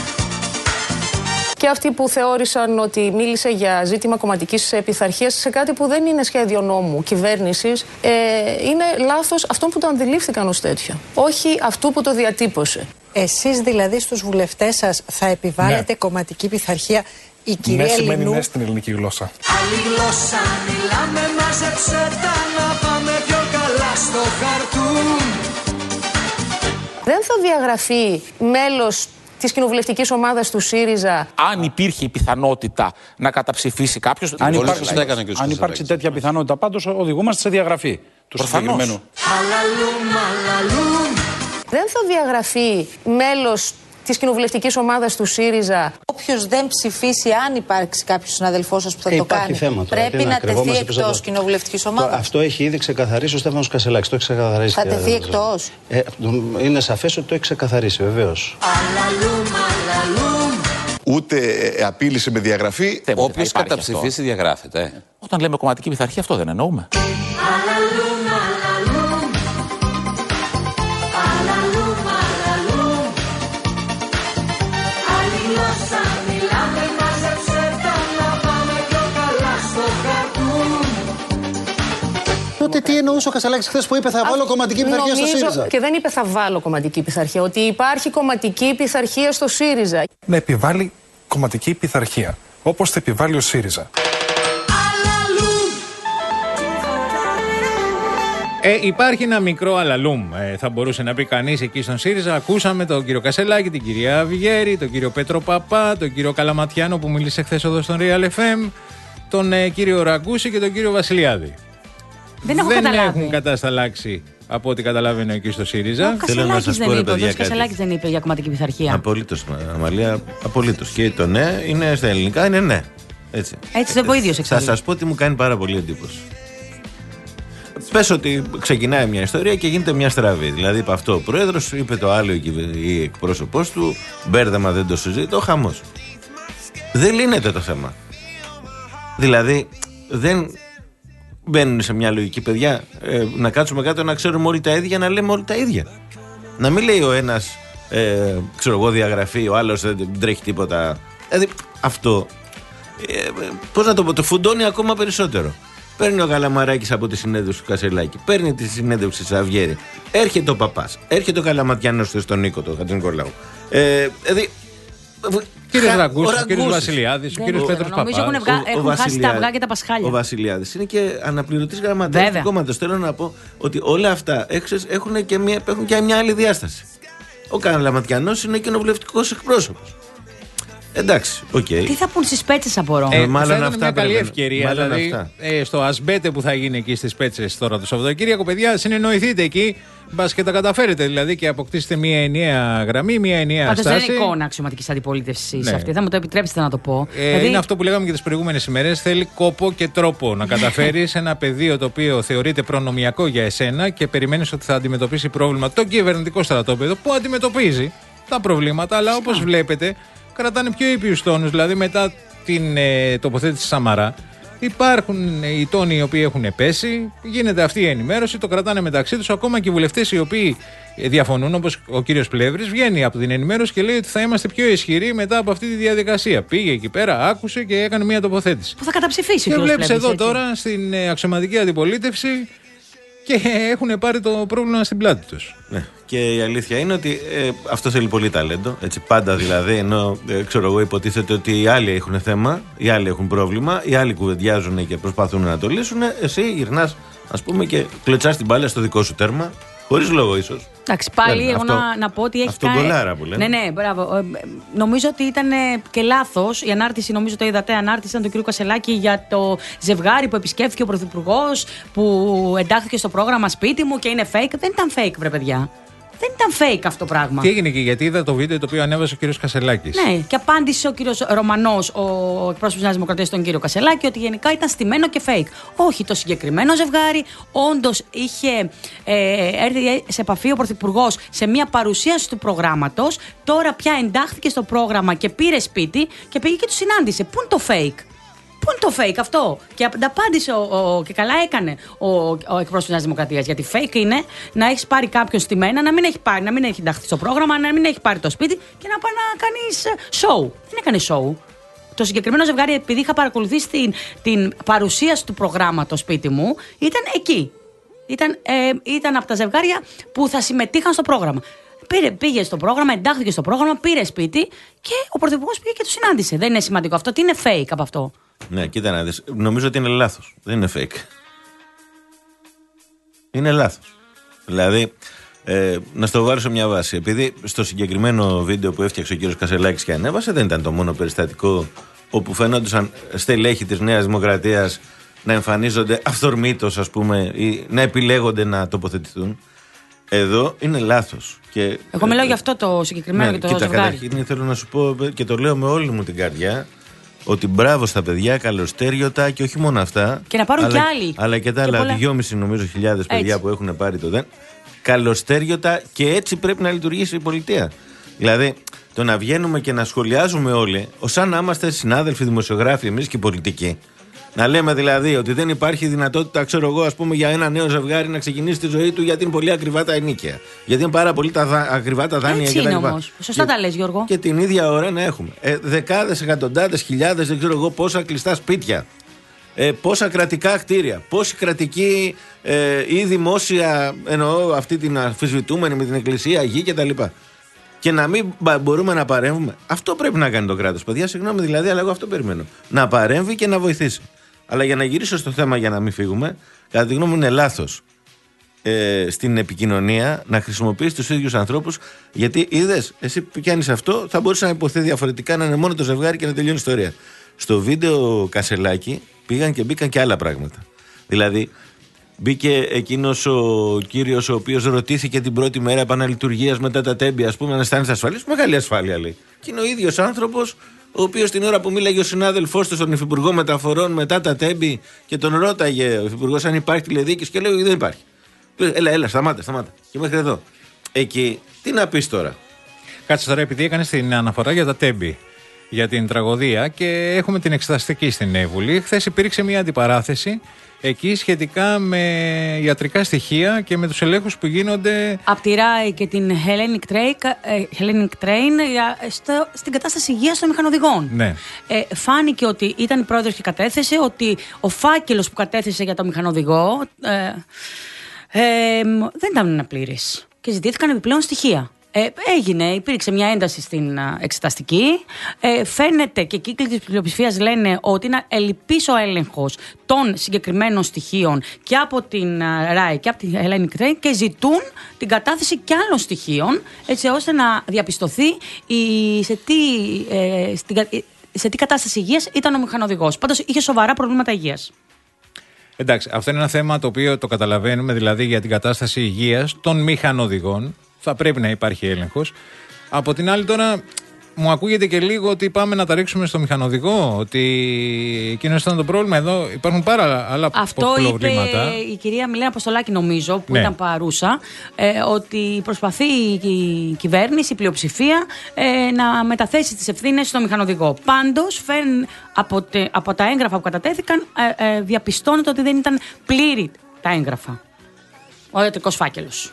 Και αυτοί που θεώρησαν ότι μίλησε για ζήτημα κομματικής πειθαρχίας σε κάτι που δεν είναι σχέδιο νόμου κυβέρνησης, ε, είναι λάθος αυτών που το αντιλήφθηκαν ως τέτοιο, όχι αυτού που το διατύπωσε. Εσείς δηλαδή στους βουλευτές σας θα επιβάλλετε ναι. κομματική πειθαρχία? Η κυρία ναι σημαίνει Λινού... ναι στην ελληνική γλώσσα. Άλλη γλώσσα μιλάμε, μάζεψε τα να πάμε πιο καλά στο χαρτούν. Δεν θα διαγραφεί μέλος της κοινοβουλευτικής ομάδας του ΣΥΡΙΖΑ. Αν υπήρχε η πιθανότητα να καταψηφίσει κάποιος. Αν υπάρξει, αν υπάρξει τέτοια πιθανότητα, πάντως οδηγούμαστε σε διαγραφή του συγκεκριμένου. Δεν θα διαγραφεί μέλος της κοινοβουλευτικής ομάδας του ΣΥΡΙΖΑ. Όποιος δεν ψηφίσει, αν υπάρξει κάποιος συναδελφός σας που θα ε, το κάνει, θέμα, τώρα, πρέπει να τεθεί εκτός κοινοβουλευτικής ομάδας. Αυτό έχει ήδη ξεκαθαρίσει ο Στέφανος Κασελάκης. Το έχει ξεκαθαρίσει. Θα τεθεί εκτός. Ε, είναι σαφές ότι το έχει ξεκαθαρίσει, βεβαίως. Ούτε ε, απείλησε με διαγραφή. Όποιος καταψηφίσει διαγράφεται. Όταν λέμε κομματική πειθαρχία, αυτό δεν εννοούμε. Τότε τι εννοούσε ο Κασελάκης χθες που είπε θα βάλω κομματική πειθαρχία στο ΣΥΡΙΖΑ? Και δεν είπε θα βάλω κομματική πειθαρχία, ότι υπάρχει κομματική πειθαρχία στο ΣΥΡΙΖΑ. Να επιβάλλει κομματική πειθαρχία, όπως θα επιβάλλει ο ΣΥΡΙΖΑ. Ε, υπάρχει ένα μικρό αλαλούμ, ε, θα μπορούσε να πει κανείς εκεί στον ΣΥΡΙΖΑ. Ακούσαμε τον κύριο Κασελάκη, την κυρία Βιγέρη, τον κύριο Πέτρο Παπά, τον κύριο Καλαματιάνο που μίλησε χθες εδώ στον Real εφ εμ, τον ε, κύριο Ραγκούση και τον κύριο Βασιλιάδη. Δεν, έχω δεν καταλάβει. έχουν κατασταλάξει από ό,τι καταλαβαίνω εκεί στο ΣΥΡΙΖΑ. Ο Κασελάκης δεν είπε, ο Κασελάκης δεν είπε για κομματική πειθαρχία. Απολύτως, Αμαλία, απολύτως. Και το ναι είναι στα ελληνικά, είναι ναι. Έτσι, Έτσι δεν πω ίδιος εξάλλου. Θα σας πω τι μου κάνει πάρα πολύ εντύπωση. Πες ότι ξεκινάει μια ιστορία και γίνεται μια στραβή. Δηλαδή είπε αυτό ο πρόεδρος, είπε το άλλο η εκπρόσωπός του, μπέρδεμα δεν το συζήτητο, χαμός. Δεν λύνεται το θέμα. Δηλαδή δεν μπαίνουν σε μια λογική, παιδιά, ε, να κάτσουμε κάτω να ξέρουμε όλοι τα ίδια, να λέμε όλοι τα ίδια. Να μην λέει ο ένας, ε, ξέρω εγώ, διαγραφή, ο άλλος δεν τρέχει τίποτα. Δηλαδή αυτό, ε, πώς να το πω, το φουντώνει ακόμα περισσότερο. Παίρνει ο Καλαμαράκης από τη συνέντευξη του Κασελάκη, παίρνει τη συνέντευξη της Αυγέρη, έρχεται ο Παπάς, έρχεται ο Καλαματιάνος στον Νίκο, τον Χατζηνικολάου. Ε, δηλαδή. Κύριος Ραγκούσης, ο κύριος Βασιλιάδης, ο κύριος Πέτρος Παπάς. Νομίζω έχουν, βγα... έχουν χάσει τα αυγά και τα πασχάλια. Ο Βασιλιάδης είναι και αναπληρωτής γραμματέας του κόμματος. Θέλω να πω ότι όλα αυτά έχουν και μια, έχουν και μια άλλη διάσταση. Ο Καλαματιανός είναι κοινοβουλευτικός εκπρόσωπος. Εντάξει, οκ. Okay. Τι θα πούν στις Πέτσες, απορώ. Ε, μάλλον θα αυτά μια καλή ευκαιρία. Δηλαδή, ε, στο Ασμπέτε που θα γίνει εκεί στις Πέτσες τώρα το Σαββατοκύριακο, παιδιά, συνεννοηθείτε εκεί. Μπας και τα καταφέρετε δηλαδή και αποκτήσετε μια ενιαία γραμμή, μια ενιαία Πάντως στάση. δεν είναι εικόνα αξιωματικής αντιπολίτευσης ναι. αυτή. Θα μου το επιτρέψετε να το πω. Ε, δηλαδή... Είναι αυτό που λέγαμε και τις προηγούμενες ημέρες. Θέλει κόπο και τρόπο να καταφέρεις ένα πεδίο το οποίο θεωρείται προνομιακό για εσένα και περιμένεις ότι θα αντιμετωπίσει πρόβλημα το κυβερνητικό στρατόπεδο που αντιμετωπίζει τα προβλήματα, αλλά όπως βλέπετε κρατάνε πιο ήπιους τόνους. Δηλαδή μετά την ε, τοποθέτηση Σαμαρά. Υπάρχουν οι τόνοι οι οποίοι έχουν πέσει, γίνεται αυτή η ενημέρωση, το κρατάνε μεταξύ τους. Ακόμα και οι βουλευτές οι οποίοι διαφωνούν, όπως ο κύριος Πλεύρης, βγαίνει από την ενημέρωση και λέει ότι θα είμαστε πιο ισχυροί μετά από αυτή τη διαδικασία. Πήγε εκεί πέρα, άκουσε και έκανε μια τοποθέτηση. Που θα καταψηφίσει ο κύριος Πλεύρης. Και βλέπεις εδώ έτσι. τώρα στην αξιωματική αντιπολίτευση και έχουν πάρει το πρόβλημα στην πλάτη τους. Ναι. Και η αλήθεια είναι ότι ε, αυτό θέλει πολύ ταλέντο. Έτσι, πάντα δηλαδή, ενώ ε, ξέρω εγώ, υποτίθεται ότι οι άλλοι έχουν θέμα, οι άλλοι έχουν πρόβλημα, οι άλλοι κουβεντιάζουν και προσπαθούν να το λύσουν. Εσύ γυρνάς, ας πούμε, και κλωτσάς την μπάλα στο δικό σου τέρμα, χωρίς λόγο ίσως. Εντάξει, πάλι ναι, εγώ αυτό, να, να πω ότι έχει αυτό κάνει. γκολάρα που λένε. Ναι, ναι, μπράβο. Νομίζω ότι ήταν και λάθος η ανάρτηση, νομίζω το είδατε, ανάρτηση ήταν του κ. Κασελάκη για το ζευγάρι που επισκέφθηκε ο Πρωθυπουργός, που εντάχθηκε στο πρόγραμμα σπίτι μου και είναι fake. Δεν ήταν fake, βρε παιδιά. Δεν ήταν fake αυτό το πράγμα. Τι έγινε και γιατί είδα το βίντεο το οποίο ανέβασε ο κύριος Κασελάκης. Ναι, και απάντησε ο κύριος Ρωμανός, ο εκπρόσωπος της Νέας Δημοκρατίας, τον κύριο Κασελάκη, ότι γενικά ήταν στημένο και fake. Όχι, το συγκεκριμένο ζευγάρι όντως είχε ε, έρθει σε επαφή ο Πρωθυπουργός σε μια παρουσίαση του προγράμματος. Τώρα πια εντάχθηκε στο πρόγραμμα και πήρε σπίτι και πήγε και του συνάντησε. Πού είναι το fake? Πού είναι το fake αυτό? Και απάντησε ο, ο, και καλά έκανε ο, ο εκπρόσωπος της Νέας Δημοκρατίας. Γιατί fake είναι να έχεις πάρει κάποιον στημένα, να μην έχει πάρει, να μην έχει ενταχθεί στο πρόγραμμα, να μην έχει πάρει το σπίτι και να πάει να κάνεις show. Δεν έκανε show. Το συγκεκριμένο ζευγάρι, επειδή είχα παρακολουθήσει την, την παρουσίαση του προγράμματος σπίτι μου, ήταν εκεί. Ήταν, ε, ήταν από τα ζευγάρια που θα συμμετείχαν στο πρόγραμμα. Πήρε, πήγε στο πρόγραμμα, εντάχθηκε στο πρόγραμμα, πήρε σπίτι και ο Πρωθυπουργός πήγε και του συνάντησε. Δεν είναι σημαντικό αυτό? Τι είναι fake από αυτό? Ναι, κοίτα να δεις. Νομίζω ότι είναι λάθος. Δεν είναι fake. Είναι λάθος. Δηλαδή, ε, να στο βάλω σε μια βάση. Επειδή στο συγκεκριμένο βίντεο που έφτιαξε ο κύριος Κασελάκης και ανέβασε, δεν ήταν το μόνο περιστατικό όπου φαίνονταν στελέχη της Νέας Δημοκρατίας να εμφανίζονται αυθορμήτως, ας πούμε, ή να επιλέγονται να τοποθετηθούν. Εδώ είναι λάθος. Και, Εγώ μιλάω ε, για αυτό το συγκεκριμένο, ναι, και το κοίτα, ζευγάρι. Καταρχήν θέλω να σου πω και το λέω με όλη μου την καρδιά, ότι μπράβο στα παιδιά, καλοστέριωτα και όχι μόνο αυτά. Και να πάρουν αλλά, και άλλοι. Αλλά και τα άλλα δυόμισι νομίζω χιλιάδες παιδιά που έχουν πάρει το ΔΕΝ. Καλοστέριωτα και έτσι πρέπει να λειτουργήσει η πολιτεία. Δηλαδή, το να βγαίνουμε και να σχολιάζουμε όλοι, ως αν να είμαστε συνάδελφοι δημοσιογράφοι εμείς και πολιτικοί. Να λέμε δηλαδή ότι δεν υπάρχει δυνατότητα, ξέρω εγώ, ας πούμε, για ένα νέο ζευγάρι να ξεκινήσει τη ζωή του γιατί είναι πολύ ακριβά τα ενοίκια. Γιατί είναι πάρα πολύ τα δα... ακριβά τα δάνεια Έτσι και τα είναι λοιπά. όμως. Σωστά και... τα λες, Γιώργο. Και την ίδια ώρα να έχουμε ε, δεκάδες, εκατοντάδες, χιλιάδες, δεν ξέρω εγώ πόσα κλειστά σπίτια. Ε, πόσα κρατικά κτίρια. Πόση κρατική ε, ή δημόσια, εννοώ αυτή την αμφισβητούμενη με την εκκλησία, γη κτλ. Και να μην μπορούμε να παρέμβουμε. Αυτό πρέπει να κάνει το κράτος. Παιδιά, συγγνώμη δηλαδή, αλλά εγώ αυτό περιμένω. Να παρέμβει και να βοηθήσει. Αλλά για να γυρίσω στο θέμα, για να μην φύγουμε, κατά τη γνώμη μου είναι λάθος ε, στην επικοινωνία να χρησιμοποιείς τους ίδιους ανθρώπους. Γιατί είδες, εσύ που κάνεις αυτό, θα μπορούσε να υποθεί διαφορετικά, να είναι μόνο το ζευγάρι και να τελειώνει η ιστορία. Στο βίντεο Κασελάκη πήγαν και μπήκαν και άλλα πράγματα. Δηλαδή, μπήκε εκείνος ο κύριος ο οποίος ρωτήθηκε την πρώτη μέρα επαναλειτουργίας μετά τα τέμπη, ας πούμε, αν αισθάνεσαι ασφαλής. Μεγάλη ασφάλεια, λέει. Και είναι ο ίδιος άνθρωπος, ο οποίος την ώρα που μίλαγε ο συνάδελφός του στον Υφυπουργό Μεταφορών μετά τα τέμπη και τον ρώταγε ο Υφυπουργός αν υπάρχει τηλεδιοίκηση και λέει δεν υπάρχει. Έλα, έλα, σταμάτα, σταμάτα. Και μέχρι εδώ. Εκεί, τι να πεις τώρα? Κάτσε τώρα, επειδή έκανε την αναφορά για τα τέμπη, για την τραγωδία και έχουμε την εξεταστική στην Βουλή. Χθες υπήρξε μια αντιπαράθεση εκεί σχετικά με ιατρικά στοιχεία και με τους ελέγχους που γίνονται από τη ΡΑΗ και την Hellenic Train, Hellenic Train στο, στην κατάσταση υγείας των μηχανοδηγών. Ναι. Ε, φάνηκε ότι ήταν η πρόεδρος και κατέθεσε ότι ο φάκελος που κατέθεσε για το μηχανοδηγό ε, ε, δεν ήταν πλήρης και ζητήθηκαν επιπλέον στοιχεία. Ε, έγινε, υπήρξε μια ένταση στην α, εξεταστική. Ε, φαίνεται και κύκλοι της πλειοψηφίας λένε ότι είναι ελλειπής ο έλεγχος των συγκεκριμένων στοιχείων και από την α, ΡΑΗ και από την Hellenic Train και ζητούν την κατάθεση και άλλων στοιχείων έτσι ώστε να διαπιστωθεί η, σε, τι, ε, στην, σε τι κατάσταση υγείας ήταν ο μηχανοδηγός. Πάντως είχε σοβαρά προβλήματα υγείας. Εντάξει, αυτό είναι ένα θέμα το οποίο το καταλαβαίνουμε, δηλαδή για την κατάσταση υγείας των μηχανοδηγών. Θα πρέπει να υπάρχει έλεγχος. Από την άλλη, τώρα μου ακούγεται και λίγο ότι πάμε να τα ρίξουμε στο μηχανοδηγό, ότι εκείνο ήταν το πρόβλημα. Εδώ υπάρχουν πάρα άλλα αυτό προβλήματα. Αυτό είπε η κυρία Μιλένα Αποστολάκη, νομίζω, που ναι. ήταν παρούσα, ε, ότι προσπαθεί η κυβέρνηση, η πλειοψηφία, ε, να μεταθέσει τις ευθύνες στο μηχανοδηγό. Πάντως, φέρν, από, τε, από τα έγγραφα που κατατέθηκαν, ε, ε, διαπιστώνεται ότι δεν ήταν πλήρη τα έγγραφα. Ο ιατρικός φάκελος.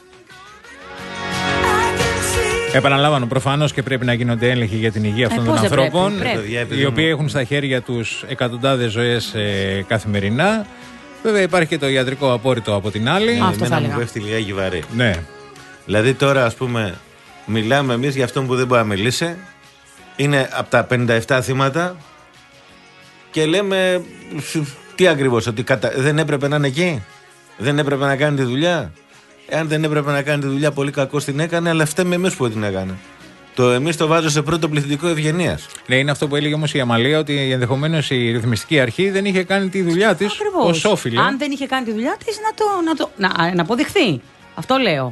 Επαναλαμβάνω, προφανώς και πρέπει να γίνονται έλεγχοι για την υγεία αυτών ε, των ανθρώπων, πρέπει, πρέπει. οι οποίοι έχουν στα χέρια τους εκατοντάδες ζωές ε, καθημερινά. Βέβαια, υπάρχει και το ιατρικό απόρριτο από την άλλη. Ε, εμένα μου πέφτει λιγάκι βαρύ. Ναι. Δηλαδή, τώρα, ας πούμε, μιλάμε εμείς για αυτόν που δεν μπορεί να μιλήσει. Είναι από τα πενήντα επτά θύματα και λέμε τι ακριβώς, ότι κατα... δεν έπρεπε να είναι εκεί, δεν έπρεπε να κάνει τη δουλειά. Εάν δεν έπρεπε να κάνει τη δουλειά, πολύ κακό την έκανε, αλλά φταίμε εμείς που την έκανε. Το εμείς το βάζω σε πρώτο πληθυντικό ευγενίας. Ναι, είναι αυτό που έλεγε όμως η Αμαλία, ότι ενδεχομένως η ρυθμιστική αρχή δεν είχε κάνει τη δουλειά της ως όφιλε. Αν δεν είχε κάνει τη δουλειά της, να, το, να, το, να, να αποδειχθεί. Αυτό λέω.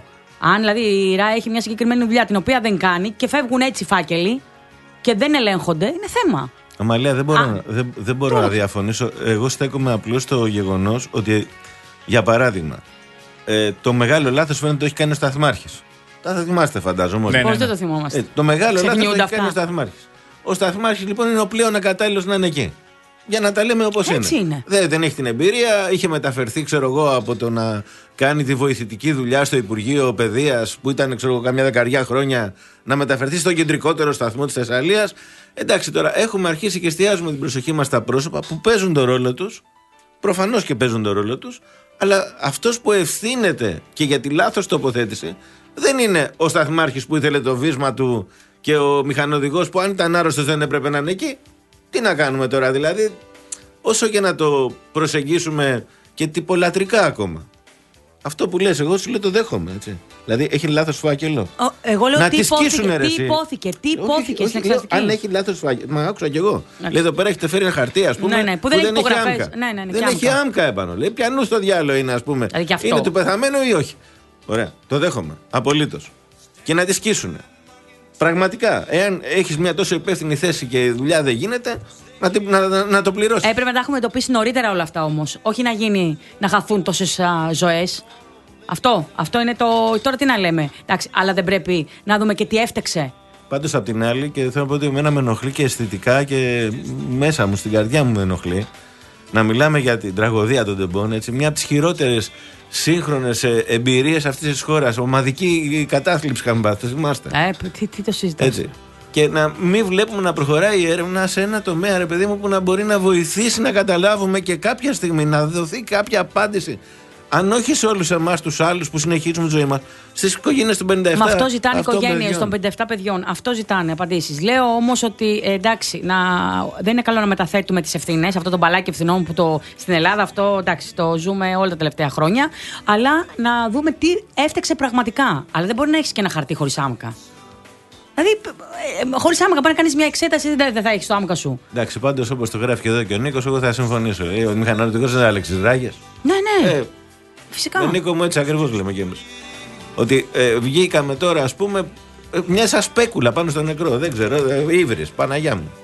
Αν δηλαδή η ΡΑΕ έχει μια συγκεκριμένη δουλειά την οποία δεν κάνει και φεύγουν έτσι φάκελοι και δεν ελέγχονται, είναι θέμα. Αμαλία, δεν μπορώ, να, δεν, δεν μπορώ να διαφωνήσω. Εγώ στέκομαι απλώς στο γεγονός ότι, για παράδειγμα, ε, το μεγάλο λάθος φαίνεται το έχει κάνει ο Σταθμάρχης. Τα θα θυμάστε, φαντάζομαι. Ναι, ναι, ναι. Πώς δεν το θυμόμαστε. Ε, το μεγάλο λάθος το έχει αυτά. κάνει ο Σταθμάρχης. Ο Σταθμάρχης λοιπόν είναι ο πλέον ακατάλληλος να είναι εκεί. Για να τα λέμε όπως είναι. είναι. Δεν, δεν έχει την εμπειρία. Είχε μεταφερθεί, ξέρω εγώ, από το να κάνει τη βοηθητική δουλειά στο Υπουργείο Παιδείας, που ήταν, ξέρω εγώ, καμιά δεκαριά χρόνια, να μεταφερθεί στον κεντρικότερο σταθμό της Θεσσαλίας. Εντάξει, τώρα έχουμε αρχίσει και εστιάζουμε την προσοχή μας στα πρόσωπα που παίζουν τον ρόλο τους. Προφανώς και παίζουν τον ρόλο τους. Αλλά αυτός που ευθύνεται και για τη λάθος τοποθέτηση δεν είναι ο Σταθμάρχης που ήθελε το βίσμα του και ο μηχανοδηγός που, αν ήταν άρρωστος, δεν έπρεπε να είναι εκεί. Τι να κάνουμε τώρα, δηλαδή, όσο και να το προσεγγίσουμε και τυπολατρικά ακόμα. Αυτό που λες, εγώ σου λέω το δέχομαι, έτσι. Δηλαδή, έχει λάθος φάκελο. Ο, εγώ λέω να τι υπόθηκε, τι υπόθηκε, τι υπόθηκε στην εξεταστική. Αν έχει λάθος φάκελο, μα άκουσα κι εγώ. Okay. Λέει, εδώ πέρα έχετε φέρει ένα χαρτί, ας πούμε, ναι, ναι, που, που δεν, δεν έχει άμκα. άμκα. Ναι, ναι, ναι, δεν έχει άμκα. άμκα επάνω. Λέει, πιανού στο διάλογο είναι, ας πούμε. Δηλαδή, είναι του πεθαμένου ή όχι. Ωραία, το δέχομαι. Απολύτως. Και να τη σκίσουνε. Πραγματικά, εάν έχεις μια τόσο υπεύθυνη θέση και η δουλειά δεν γίνεται, να, να, να, να το πληρώσεις. Έπρεπε να τα έχουμε εντοπίσει νωρίτερα όλα αυτά όμως. Όχι να γίνει, να χαθούν τόσες ζωές. Αυτό, αυτό είναι το. Τώρα τι να λέμε. Εντάξει, αλλά δεν πρέπει να δούμε και τι έφτεξε. Πάντως απ' την άλλη, και θέλω να πω ότι εμένα με ενοχλεί και αισθητικά και μέσα μου, στην καρδιά μου με ενοχλεί, να μιλάμε για την τραγωδία των τεμπών, έτσι, μια από τις χειρότερες σύγχρονες εμπειρίες αυτής της χώρας. Ομαδική κατάθλιψη είχαμε πάθει, θυμάστε. Ε, τι, τι το συζητάς. Έτσι. Και να μην βλέπουμε να προχωράει η έρευνα σε ένα τομέα, ρε παιδί μου, που να μπορεί να βοηθήσει να καταλάβουμε και κάποια στιγμή να δοθεί κάποια απάντηση. Αν όχι σε όλους εμάς τους άλλους που συνεχίζουμε τη ζωή μας, στις οικογένειες των πενήντα επτά. Μα αυτό ζητάνε οι οικογένειες των πενήντα επτά παιδιών. Αυτό ζητάνε απαντήσεις. Λέω όμως ότι ε, εντάξει, να, δεν είναι καλό να μεταθέτουμε τις ευθύνες. Αυτό το μπαλάκι ευθυνών που το, στην Ελλάδα αυτό εντάξει, το ζούμε όλα τα τελευταία χρόνια. Αλλά να δούμε τι έφταξε πραγματικά. Αλλά δεν μπορεί να έχεις και ένα χαρτί χωρίς άμκα. Δηλαδή, ε, χωρίς άμκα πάει να κάνεις μια εξέταση, δεν θα έχεις το άμκα σου. Εντάξει, πάντως όπως το γράφει και εδώ και ο Νίκος, εγώ θα συμφωνήσω. Ε, ο μηχανολογικός δεν άλλαξε ράγες. Ναι, ναι. Ε, Φυσικά. Με Νίκο μου έτσι ακριβώς λέμε κι εμείς. Ότι ε, βγήκαμε τώρα, ας πούμε, ε, μια σαν σπέκουλα πάνω στο νεκρό. Δεν ξέρω, ε, ύβρις, Παναγιά μου.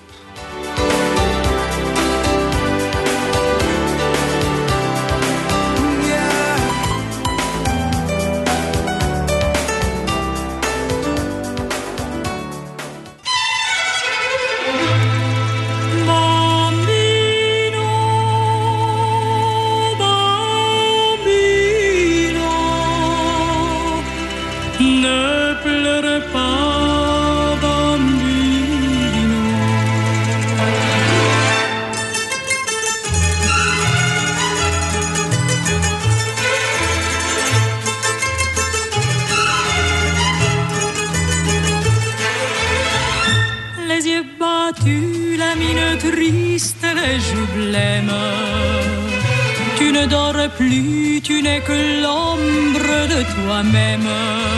Plus, tu n'es que l'ombre de toi-même.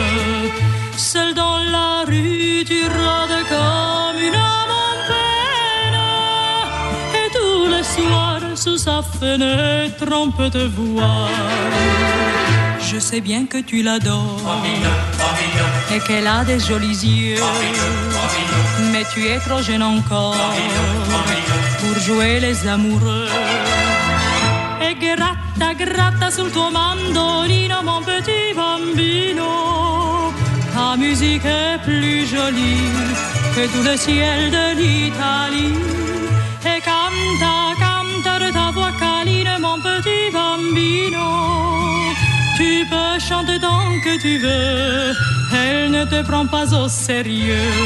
Seul dans la rue, tu rôdes comme une âme en peine. Et tout le soir, sous sa fenêtre, on peut te voir. Je sais bien que tu l'adores et qu'elle a des jolis yeux. Mais tu es trop jeune encore pour jouer les amoureux. E gratta, gratta sul tuo mandolino, mon petit bambino. Ta musique est plus jolie que tout le ciel de l'Italie. E canta, canta de ta voix câline, mon petit bambino. Tu peux chanter tant que tu veux, elle ne te prend pas au sérieux.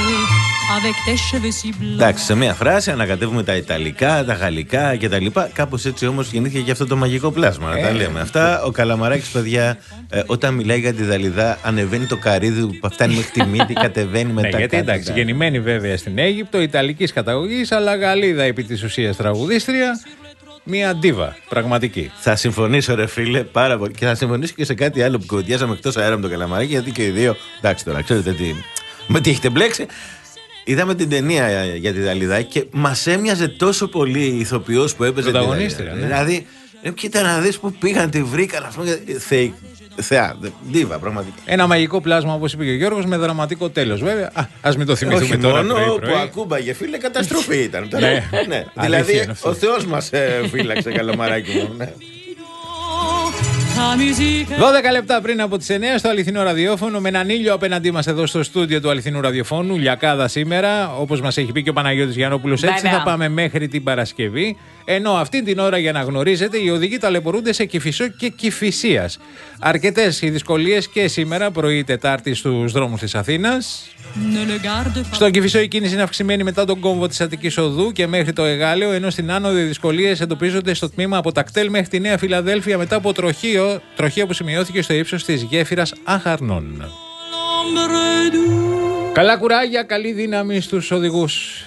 Εντάξει, σε μία φράση ανακατεύουμε τα Ιταλικά, τα Γαλλικά κτλ. Κάπως έτσι όμως γεννήθηκε και αυτό το μαγικό πλάσμα. Ε, να τα λέμε αυτά. Ο Καλαμαράκης, παιδιά, ε, όταν μιλάει για τη Δαλιδά, ανεβαίνει το καρύδι που φτάνει μέχρι τη μύτη, κατεβαίνει μετά. Ναι, γιατί εντάξει, γεννημένη βέβαια στην Αίγυπτο, Ιταλικής καταγωγής, αλλά Γαλλίδα επί της ουσίας τραγουδίστρια. Μια ντίβα, πραγματική. Θα συμφωνήσω, ρε φίλε, πάρα πολύ. Και θα συμφωνήσω και σε κάτι άλλο που κουβεντιάζαμε εκτός αέρα με τον Καλαμαράκη, γιατί και οι δύο. Εντάξει, τώρα ξέρετε τι, με τι έχετε μπλέξει. Είδαμε την ταινία για τη Δαλιδά και μας έμοιαζε τόσο πολύ η ηθοποιός που έπαιζε. Πρωταγωνίστρια, ναι. Δηλαδή, ε, κοίτα να δεις που πήγαν, τη βρήκαν, ας πούμε, fake. Θεά, ντίβα, πραγματικά. Ένα μαγικό πλάσμα, όπως είπε και ο Γιώργος, με δραματικό τέλος, βέβαια. Α, ας μην το θυμηθούμε Όχι τώρα. Μόνο πρωί, που πρωί. ακούμπαγε, φίλε, καταστροφή ήταν. Ναι. Ναι. Αλήθεια Δηλαδή, είναι αυτό. ο Θεός μας ε, φύλαξε, καλομαράκι μου. Ναι. δώδεκα λεπτά πριν από τις εννιά στο αληθινό ραδιόφωνο, με έναν ήλιο απέναντί μας εδώ στο στούντιο του αληθινού ραδιοφώνου. Λιακάδα σήμερα, όπως μας έχει πει και ο Παναγιώτης Γιαννόπουλος. Έτσι Βέβαια. θα πάμε μέχρι την Παρασκευή. Ενώ αυτή την ώρα, για να γνωρίζετε, οι οδηγοί ταλαιπωρούνται σε Κηφισό και Κηφισίας. Αρκετές οι δυσκολίες και σήμερα, πρωί Τετάρτη, στους δρόμους της Αθήνας. Στον Κηφισό η κίνηση είναι αυξημένη μετά τον κόμβο της Αττικής Οδού και μέχρι το Εγάλεο, ενώ στην άνοδο οι δυσκολίες εντοπίζονται στο τμήμα από τα κτέλ μέχρι τη Νέα Φιλαδέλφια μετά από τροχείο, τροχείο που σημειώθηκε στο ύψος της γέφυρας Αχαρνών. Καλά κουράγια, καλή δύναμη στους οδηγούς.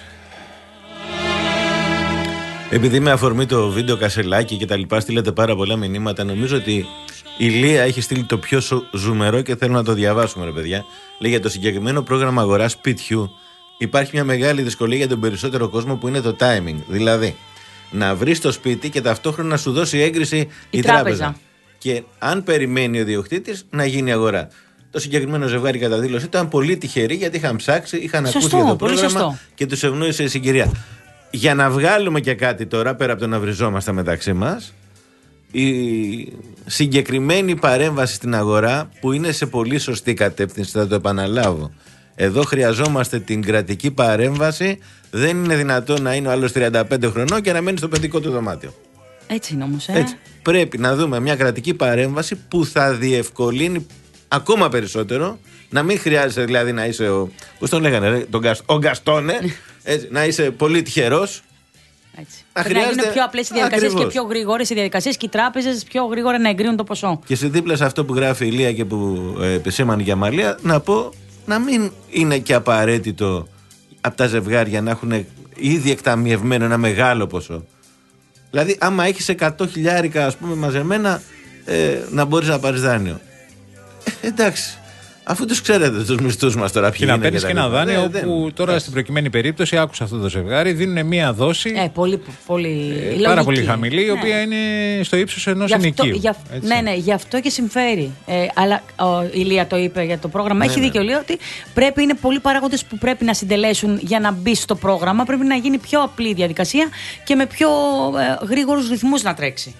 Επειδή με αφορμή το βίντεο Κασελάκη και τα λοιπά στείλετε πάρα πολλά μηνύματα, νομίζω ότι η Λία έχει στείλει το πιο σου- ζουμερό και θέλω να το διαβάσουμε, ρε παιδιά. Λέει για το συγκεκριμένο πρόγραμμα αγοράς σπιτιού υπάρχει μια μεγάλη δυσκολία για τον περισσότερο κόσμο που είναι το timing. Δηλαδή, να βρεις το σπίτι και ταυτόχρονα να σου δώσει έγκριση η, Η τράπεζα. τράπεζα. Και αν περιμένει ο ιδιοκτήτης να γίνει αγορά. Το συγκεκριμένο ζευγάρι κατά δήλωση ήταν πολύ τυχεροί γιατί είχαν ψάξει, είχαν Σωστό, ακούσει για το πολύ πρόγραμμα σωστό. και τους ευνόησε η συγκυρία. Για να βγάλουμε και κάτι τώρα, πέρα από το να βριζόμαστε μεταξύ μας, η συγκεκριμένη παρέμβαση στην αγορά που είναι σε πολύ σωστή κατεύθυνση, θα το επαναλάβω. Εδώ χρειαζόμαστε την κρατική παρέμβαση. Δεν είναι δυνατόν να είναι ο άλλος τριάντα πέντε χρονών και να μένει στο παιδικό του δωμάτιο. Έτσι είναι όμως, ε. Έτσι. Πρέπει να δούμε μια κρατική παρέμβαση που θα διευκολύνει ακόμα περισσότερο. Να μην χρειάζεται δηλαδή να είσαι ο. Πώς τον λέγανε, ρε, τον Γκασ, ο Γκαστόνε. Έτσι, να είσαι πολύ τυχερός. Έτσι. Να Πρέπει να γίνουν πιο απλές οι διαδικασίες και Ακριβώς. πιο γρήγορες οι διαδικασίες και οι τράπεζες πιο γρήγορα να εγκρίνουν το ποσό. Και σε δίπλα σε αυτό που γράφει η Λία και που ε, επισήμανε για Μαλία, να πω να μην είναι και απαραίτητο από τα ζευγάρια να έχουν ήδη εκταμιευμένο ένα μεγάλο ποσό. Δηλαδή, άμα έχεις εκατό χιλιάρικα, ας πούμε, μαζεμένα, ε, να μπορείς να πάρεις δάνειο. Ε, εντάξει. Αφού τους ξέρετε τους μισθούς μας τώρα, ποιοι Και να είναι παίρνει τα και ένα λοιπά. δάνειο Ναι, όπου δεν- τώρα εντάξει. στην προκειμένη περίπτωση, άκουσα αυτό το ζευγάρι, δίνουν μία δόση Ε, πολύ, πολύ ε, λογική. πάρα πολύ χαμηλή, η Ναι. οποία είναι στο ύψος ενός Γι' αυτό- ενοικίου. γι' αυ- έτσι. ναι, ναι, γι' αυτό και συμφέρει. Ε, αλλά ο, η Λία το είπε για το πρόγραμμα. Ναι, Έχει ναι. δίκιο. Λέει ότι πρέπει, είναι πολλοί παράγοντες που πρέπει να συντελέσουν για να μπει στο πρόγραμμα. Πρέπει να γίνει πιο απλή η διαδικασία και με πιο ε, γρήγορους ρυθμούς να τρέξει.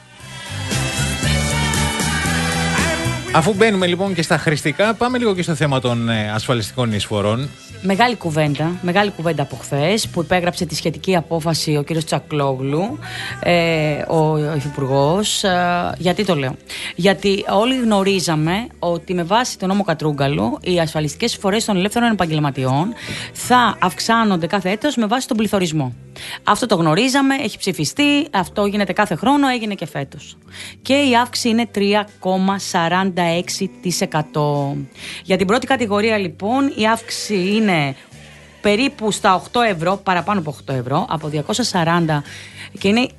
Αφού μπαίνουμε λοιπόν και στα χρηστικά, πάμε λίγο και στο θέμα των ε, ασφαλιστικών εισφορών. Μεγάλη κουβέντα, μεγάλη κουβέντα από χθε που υπέγραψε τη σχετική απόφαση ο κύριος Τσακλόγλου, ε, ο Υφυπουργός. Ε, γιατί το λέω? Γιατί όλοι γνωρίζαμε ότι με βάση τον νόμο Κατρούγκαλου οι ασφαλιστικές εισφορές των ελεύθερων επαγγελματιών θα αυξάνονται κάθε έτος με βάση τον πληθωρισμό. Αυτό το γνωρίζαμε, έχει ψηφιστεί, αυτό γίνεται κάθε χρόνο, έγινε και φέτος. Και η αύξηση είναι τρία κόμμα σαράντα έξι τοις εκατό. Για την πρώτη κατηγορία λοιπόν η αύξηση είναι περίπου στα οκτώ ευρώ, παραπάνω από οκτώ ευρώ, από διακόσια σαράντα, και είναι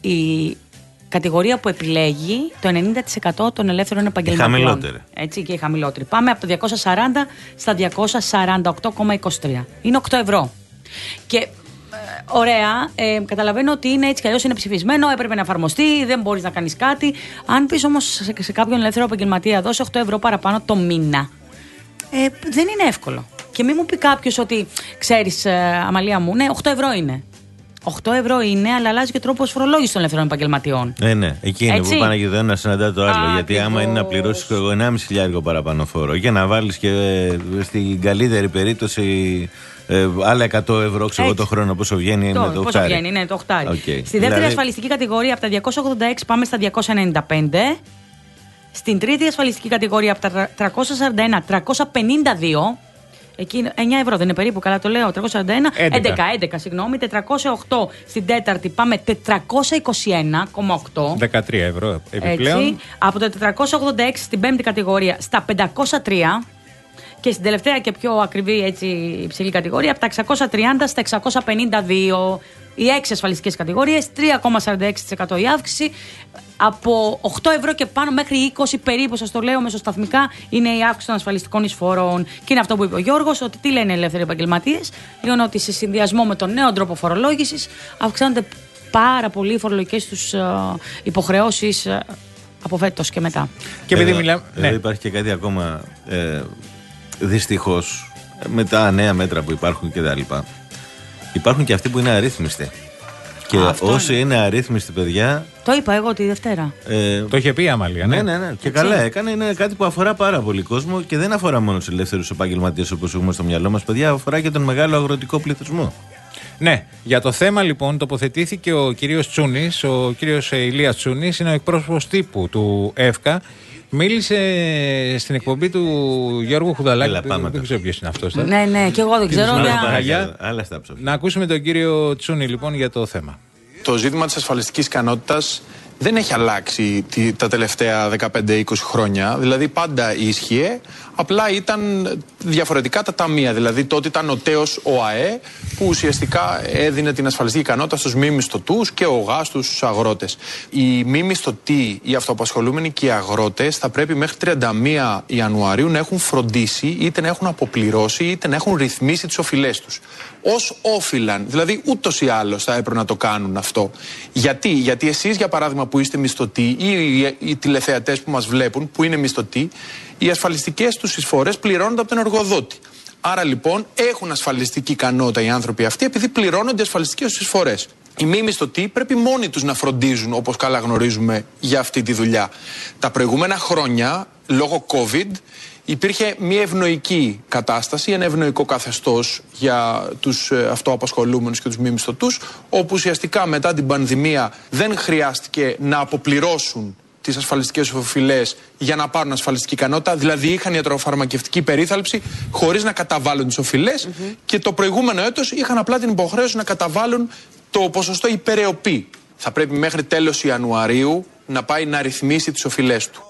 η κατηγορία που επιλέγει το ενενήντα τοις εκατό των ελεύθερων επαγγελματιών. Χαμηλότερη. Έτσι, και η χαμηλότερη. Πάμε από το διακόσια σαράντα στα διακόσια σαράντα οκτώ κόμμα είκοσι τρία. Είναι οκτώ ευρώ. Και ε, ωραία, ε, καταλαβαίνω ότι είναι έτσι κι αλλιώς είναι ψηφισμένο, έπρεπε να εφαρμοστεί, δεν μπορείς να κάνεις κάτι. Αν πεις όμως σε, σε κάποιον ελεύθερο επαγγελματία δώσει οκτώ ευρώ παραπάνω το μήνα, ε, δεν είναι εύκολο. Και μην μου πει κάποιος ότι ξέρεις, ε, Αμαλία μου, ναι, οκτώ ευρώ είναι. οκτώ ευρώ είναι, αλλά αλλάζει και ο τρόπος φορολόγησης των ελεύθερων επαγγελματιών. Ναι, ναι. Εκεί είναι Έτσι. που πάνε και το ένα συναντά το άλλο. Α, γιατί άμα είναι να πληρώσει ενάμιση χιλιάρικο παραπάνω φόρο και να βάλει και ε, στην καλύτερη περίπτωση ε, άλλα εκατό ευρώ, ξέρω εγώ, το χρόνο, πόσο βγαίνει Το, με το πόσο οχτάρι. βγαίνει, ναι, το οχτάρι. Okay. Στη δεύτερη Δηλαδή- ασφαλιστική κατηγορία από τα διακόσια ογδόντα έξι πάμε στα διακόσια ενενήντα πέντε. Στην τρίτη ασφαλιστική κατηγορία από τα τριακόσια σαράντα ένα τριακόσια πενήντα δύο. Εκεί είναι εννιά ευρώ, δεν είναι περίπου, καλά το λέω. τριακόσια σαράντα ένα, έντεκα. έντεκα, έντεκα, συγγνώμη. τετρακόσια οκτώ στην τέταρτη πάμε τετρακόσια είκοσι ένα κόμμα οκτώ. δεκατρία ευρώ επιπλέον. Έτσι. Από το τετρακόσια ογδόντα έξι στην πέμπτη κατηγορία στα πεντακόσια τρία. Και στην τελευταία και πιο ακριβή έτσι, υψηλή κατηγορία από τα εξακόσια τριάντα στα εξακόσια πενήντα δύο. Οι έξι ασφαλιστικές κατηγορίες, τρία κόμμα σαράντα έξι τοις εκατό η αύξηση. Από οκτώ ευρώ και πάνω μέχρι είκοσι περίπου, σας το λέω μεσοσταθμικά, είναι η αύξηση των ασφαλιστικών εισφορών. Και είναι αυτό που είπε ο Γιώργος, ότι τι λένε οι ελεύθεροι επαγγελματίες, λένε ότι σε συνδυασμό με τον νέο τρόπο φορολόγησης αυξάνονται πάρα πολύ οι φορολογικές τους ε, υποχρεώσεις ε, από φέτος και μετά. Και επειδή μιλάμε. Ναι. Υπάρχει και κάτι ακόμα. Ε, δυστυχώς, με τα νέα μέτρα που υπάρχουν και τα λοιπά, υπάρχουν και αυτοί που είναι αρρύθμιστοι. Και Α, όσοι είναι. είναι αρρύθμιστοι, παιδιά. Το είπα εγώ τη Δευτέρα. Ε, το είχε πει η Αμαλία, ναι. Ναι, ναι, ναι. Και έτσι. Καλά έκανε. Είναι κάτι που αφορά πάρα πολύ κόσμο και δεν αφορά μόνο τους ελεύθερους επαγγελματίες όπως έχουμε στο μυαλό μας, παιδιά. Αφορά και τον μεγάλο αγροτικό πληθυσμό. Ναι, για το θέμα λοιπόν τοποθετήθηκε ο κύριος Τσούνης, ο κύριος Ηλίας Τσούνης, είναι ο εκπρόσωπος τύπου του ΕΦΚΑ. Μίλησε στην εκπομπή του Γιώργου Χουδαλάκη. Έλα, πάμε, δεν ξέρω ποιος είναι αυτός. Ναι, ναι, και εγώ δεν ξέρω. Για... Άλλα στα ψωφία. Να ακούσουμε τον κύριο Τσούνη λοιπόν για το θέμα. Το ζήτημα της ασφαλιστικής ικανότητας δεν έχει αλλάξει τα τελευταία δεκαπέντε είκοσι χρόνια. Δηλαδή πάντα ίσχυε, απλά ήταν διαφορετικά τα ταμεία. Δηλαδή τότε ήταν ο ΤΕΟΣ ΟΑΕ που ουσιαστικά έδινε την ασφαλιστική ικανότητα στους μη μισθωτούς και ο ΓΑ στους αγρότες. Οι μη μισθωτοί, οι αυτοαπασχολούμενοι και οι αγρότες θα πρέπει μέχρι τριάντα μία Ιανουαρίου να έχουν φροντίσει, είτε να έχουν αποπληρώσει, είτε να έχουν ρυθμίσει τις οφειλές τους. Ως όφυλαν, δηλαδή ούτως ή άλλως θα έπρεπε να το κάνουν αυτό. Γιατί, Γιατί εσείς για παράδειγμα που είστε μισθωτοί ή οι, οι τηλεθεατές που μας βλέπουν που είναι μισθωτοί, οι ασφαλιστικές τους εισφορές πληρώνονται από τον εργοδότη. Άρα λοιπόν έχουν ασφαλιστική ικανότητα οι άνθρωποι αυτοί επειδή πληρώνονται ασφαλιστικές τους εισφορές. Οι μη μισθωτοί πρέπει μόνοι τους να φροντίζουν, όπως καλά γνωρίζουμε, για αυτή τη δουλειά. Τα προηγούμενα χρόνια, λόγω COVID, υπήρχε μια ευνοϊκή κατάσταση, ένα ευνοϊκό καθεστώς για τους αυτοαπασχολούμενους και τους μη μισθωτούς, όπου ουσιαστικά μετά την πανδημία δεν χρειάστηκε να αποπληρώσουν τις ασφαλιστικές οφειλές για να πάρουν ασφαλιστική ικανότητα, δηλαδή είχαν ιατροφαρμακευτική περίθαλψη χωρίς να καταβάλουν τις οφειλές mm-hmm. και το προηγούμενο έτος είχαν απλά την υποχρέωση να καταβάλουν το ποσοστό υπερεοπή. Θα πρέπει μέχρι τέλος Ιανουαρίου να πάει να ρυθμίσει τις οφειλές του.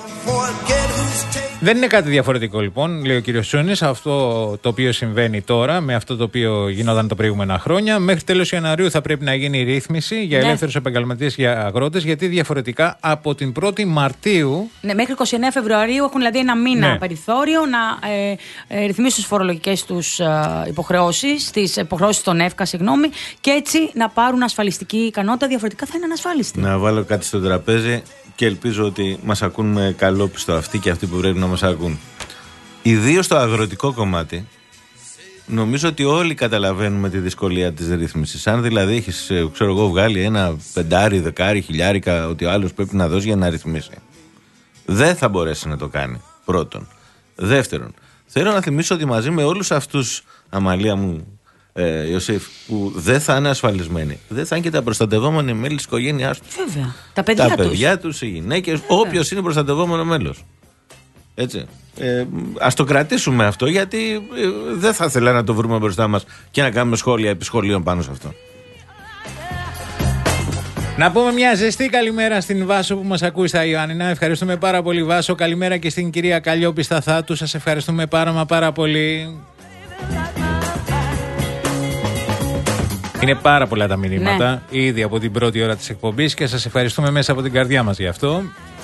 Δεν είναι κάτι διαφορετικό λοιπόν, λέει ο κύριος Τσούνης, αυτό το οποίο συμβαίνει τώρα με αυτό το οποίο γινόταν τα προηγούμενα χρόνια. Μέχρι τέλος Ιανουαρίου θα πρέπει να γίνει η ρύθμιση για ναι. ελεύθερους επαγγελματίες και για αγρότες, γιατί διαφορετικά από την πρώτη Μαρτίου. Ναι, μέχρι είκοσι εννέα Φεβρουαρίου έχουν δηλαδή ένα μήνα ναι. περιθώριο να ε, ε, ρυθμίσουν τις φορολογικές τους ε, υποχρεώσεις, τις υποχρεώσεις των ΕΦΚΑ, συγγνώμη, και έτσι να πάρουν ασφαλιστική ικανότητα. Διαφορετικά θα είναι ανασφάλιστοι. Να βάλω κάτι στο τραπέζι. Και ελπίζω ότι μας ακούν με καλόπιστο αυτοί και αυτοί που πρέπει να μας ακούν. Ιδίως στο αγροτικό κομμάτι, νομίζω ότι όλοι καταλαβαίνουμε τη δυσκολία της ρύθμισης. Αν δηλαδή έχεις, ξέρω εγώ, βγάλει ένα πεντάρι, δεκάρι, χιλιάρικα, ότι ο άλλος πρέπει να δώσει για να ρυθμίσει, δεν θα μπορέσει να το κάνει. Πρώτον. Δεύτερον, θέλω να θυμίσω ότι μαζί με όλους αυτούς, Αμαλία μου, Ε, Ιωσήφ, που δεν θα είναι ασφαλισμένοι, δεν θα είναι και τα προστατευόμενα μέλη της οικογένειάς τους. Βέβαια. Τα παιδιά τα τους. παιδιά τους, οι γυναίκες, όποιος είναι προστατευόμενο μέλος. Έτσι. Ε, ας το κρατήσουμε αυτό, γιατί ε, δεν θα ήθελα να το βρούμε μπροστά μας και να κάνουμε σχόλια επί σχολείων πάνω σε αυτό. Να πούμε μια ζεστή καλημέρα στην Βάσο που μας ακούει στα Ιωάννινα. Ευχαριστούμε πάρα πολύ, Βάσο. Καλημέρα και στην κυρία Καλλιόπη στα Θάτου. Σας ευχαριστούμε πάρα μα πάρα πολύ. Είναι πάρα πολλά τα μηνύματα, ναι. ήδη από την πρώτη ώρα της εκπομπής, και σας ευχαριστούμε μέσα από την καρδιά μας γι' αυτό.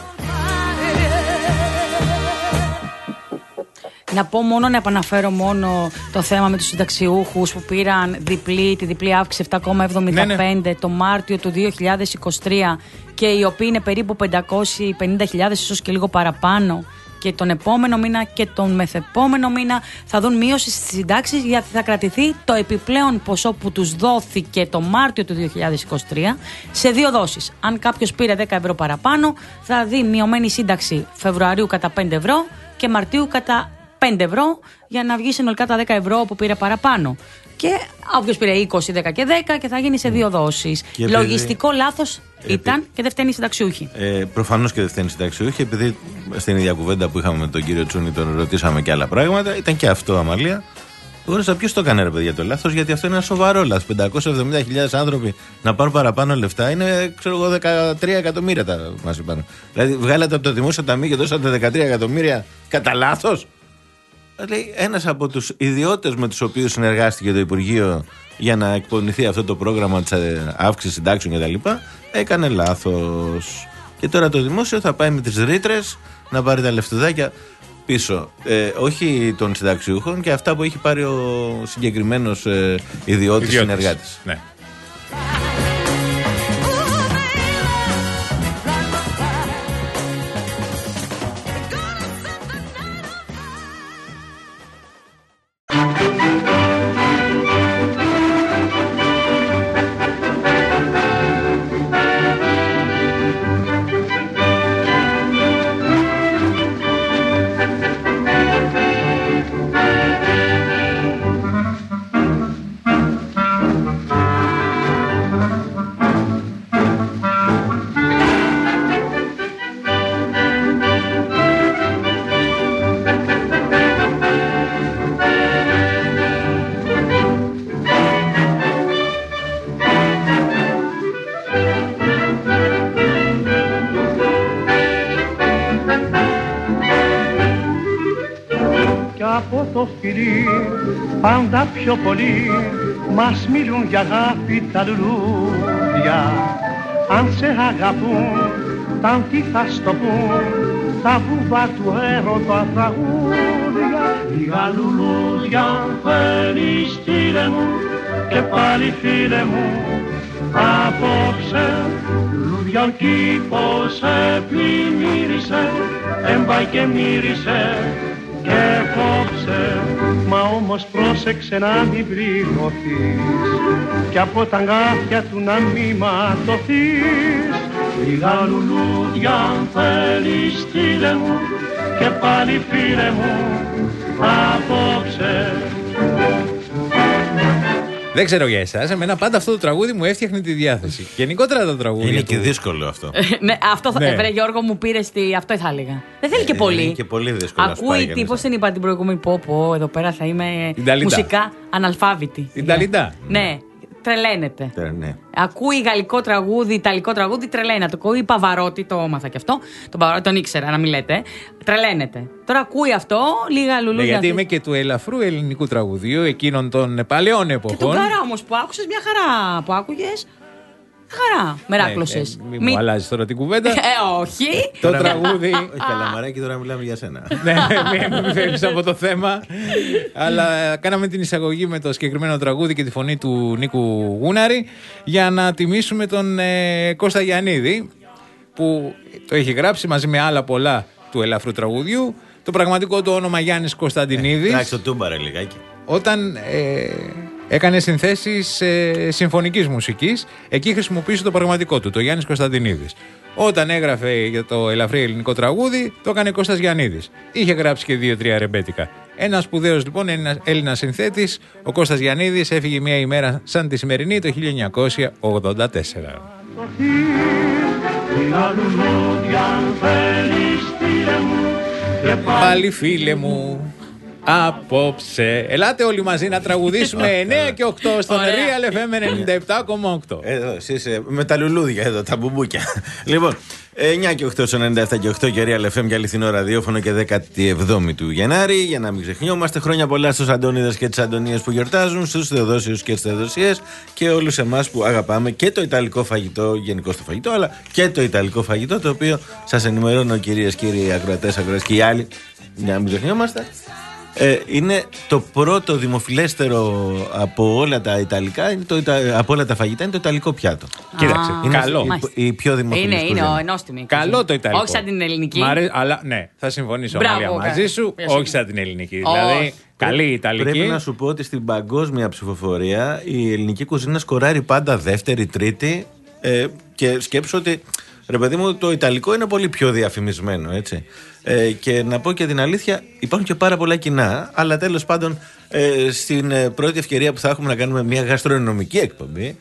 Να πω μόνο, να επαναφέρω μόνο το θέμα με τους συνταξιούχους που πήραν διπλή, τη διπλή αύξηση επτά κόμμα εβδομήντα πέντε ναι, ναι. το Μάρτιο του δύο χιλιάδες είκοσι τρία και οι οποίοι είναι περίπου πεντακόσιες πενήντα χιλιάδες, ίσως και λίγο παραπάνω, και τον επόμενο μήνα και τον μεθεπόμενο μήνα θα δουν μείωση στις συντάξεις, γιατί θα κρατηθεί το επιπλέον ποσό που τους δόθηκε το Μάρτιο του δύο χιλιάδες είκοσι τρία σε δύο δόσεις. Αν κάποιος πήρε δέκα ευρώ παραπάνω, θα δει μειωμένη σύνταξη Φεβρουαρίου κατά πέντε ευρώ και Μαρτίου κατά πέντε ευρώ, για να βγει συνολικά τα δέκα ευρώ που πήρε παραπάνω. Και όποιος πήρε είκοσι, δέκα και δέκα, και θα γίνει σε δύο δόσεις. Και λογιστικό επειδή... λάθος επί... ήταν και δεν φταίνει οι συνταξιούχοι. Ε, προφανώς και δεν φταίνει οι συνταξιούχοι, επειδή στην ίδια κουβέντα που είχαμε με τον κύριο Τσούνη τον ρωτήσαμε και άλλα πράγματα. Ήταν και αυτό, Αμαλία. Γνώρισα ποιος το έκανε, ρε παιδιά, το λάθος, γιατί αυτό είναι ένα σοβαρό λάθος. πεντακόσιες εβδομήντα χιλιάδες άνθρωποι να πάρουν παραπάνω λεφτά είναι, ξέρω εγώ, δεκατρία εκατομμύρια τα μας είπαν. Δηλαδή, βγάλατε από το δημόσιο ταμείο και δώσατε δεκατρία εκατομμύρια κατά λάθος. Δηλαδή, ένας από τους ιδιώτες με τους οποίους συνεργάστηκε το Υπουργείο για να εκπονηθεί αυτό το πρόγραμμα της αύξησης συντάξεων κτλ., έκανε λάθος. Και τώρα το δημόσιο θα πάει με τις ρήτρες να πάρει τα λεφτουδάκια πίσω. Ε, όχι των συνταξιούχων, και αυτά που έχει πάρει ο συγκεκριμένος ε, ιδιώτης συνεργάτης. Ναι. φιλί, πάντα πιο πολύ μας μιλούν για αγάπη τα λουλούδια. Αν σε αγαπούν, ταν τι θα στο πούν, τα βουβά του έρωτα τραγούδια. Λίγα λουλούδια θέλεις στείλε μου, και πάλι φίλε μου, απόψε λουλούδια ο κήπος επλημμύρισε, έμπα και μύρισε και κόψε. Μα όμως πρόσεξε να μην πληγωθείς, και από τα αγκάθια του να μη ματωθείς. Λίγα λουλούδια αν θέλεις στείλε μου, και πάλι φίλε μου, απόψε. Δεν ξέρω για εσάς, εμένα πάντα αυτό το τραγούδι μου έφτιαχνε τη διάθεση. Γενικότερα το τραγούδι. Είναι του... και δύσκολο αυτό. Ναι, αυτό θα. Ναι. Βρε Γιώργο, μου πήρε τη. Αυτό θα έλεγα. Δεν θέλει και πολύ. Είναι και πολύ δύσκολο. Ακούει τι, πώς την είπα την προηγούμενη. Πω, πω, εδώ πέρα θα είμαι μουσικά αναλφάβητη. Την Ταλιντά. Ναι, τρελαίνεται. Ναι. Ακούει γαλλικό τραγούδι, ιταλικό τραγούδι, τρελαίνεται. Ακούει Παβαρότη, το έμαθα κι αυτό. Τον Παβαρότη τον ήξερα, να μην λέτε. Τρελαίνεται. Τώρα ακούει αυτό, λίγα λουλούδια. Ναι, γιατί είμαι και του ελαφρού ελληνικού τραγουδιού, εκείνων των παλαιών εποχών. Και τον Καρά όμως που άκουσες, μια χαρά που άκουγες. Χαρά, μεράκλωσες. Ναι, ναι, μην μου αλλάζεις τώρα την κουβέντα. Ε, όχι. Το τραγούδι. Όχι, Καλαμαράκι, τώρα μιλάμε για σένα. Ναι, μην φεύγεις από το θέμα. Αλλά κάναμε την εισαγωγή με το συγκεκριμένο τραγούδι και τη φωνή του Νίκου Γούναρη για να τιμήσουμε τον ε, Κώστα Γιαννίδη, που το έχει γράψει μαζί με άλλα πολλά του ελαφρού τραγουδιού. Το πραγματικό του όνομα Γιάννης Κωνσταντινίδης. Εντάξει, το τούμπαρε λιγάκι. Όταν ε, έκανε συνθέσεις ε, συμφωνικής μουσικής, εκεί χρησιμοποίησε το πραγματικό του, το Γιάννης Κωνσταντινίδης. Όταν έγραφε για το ελαφρύ ελληνικό τραγούδι, το έκανε Κώστας Γιαννίδης. Είχε γράψει και δύο-τρία ρεμπέτικα. Ένας σπουδαίος λοιπόν Έλληνας συνθέτης, ο Κώστας Γιαννίδης, έφυγε μια ημέρα σαν τη σημερινή το χίλια εννιακόσια ογδόντα τέσσερα. Πάλι φίλε μου, απόψε. Ελάτε όλοι μαζί να τραγουδήσουμε εννιά και οκτώ στον Real εφ εμ ενενήντα επτά κόμμα οκτώ. Εδώ, εσείς με τα λουλούδια εδώ, τα μπουμπούκια. Λοιπόν, εννιά και οκτώ στον ενενήντα επτά και οκτώ και Real εφ εμ για αληθινό ραδιόφωνο και δέκατη εβδόμη του Γενάρη. Για να μην ξεχνιόμαστε, χρόνια πολλά στους Αντώνιδες και τις Αντωνίες που γιορτάζουν, στους Θεοδόσιους και τις Θεοδοσίες και όλους εμάς που αγαπάμε και το ιταλικό φαγητό, γενικώς το φαγητό, αλλά και το ιταλικό φαγητό, το οποίο σας ενημερώνω κυρίες, κύριοι ακροατές, ακροατές και οι άλλοι, για να μην ξεχνιόμαστε. Ε, είναι το πρώτο δημοφιλέστερο από όλα τα ιταλικά, είναι το, από όλα τα φαγητά, είναι το ιταλικό πιάτο. Κοίταξε, είναι καλό. Η, η πιο δημοφιλής. Είναι, είναι ο ενόστιμη. Καλό το ιταλικό. Όχι σαν την ελληνική. Μαρέ, αλλά ναι, θα συμφωνήσω Μαρία, μαζί σου. Μπράβο, όχι σαν την ελληνική. Δηλαδή, καλή ιταλική. Πρέπει να σου πω ότι στην παγκόσμια ψηφοφορία η ελληνική κουζίνα σκοράρει πάντα δεύτερη, τρίτη. Ε, και σκέψω ότι, ρε παιδί μου, το ιταλικό είναι πολύ πιο διαφημισμένο, έτσι. Ε, και να πω και την αλήθεια, υπάρχουν και πάρα πολλά κοινά, αλλά τέλος πάντων ε, στην ε, πρώτη ευκαιρία που θα έχουμε να κάνουμε μια γαστρονομική εκπομπή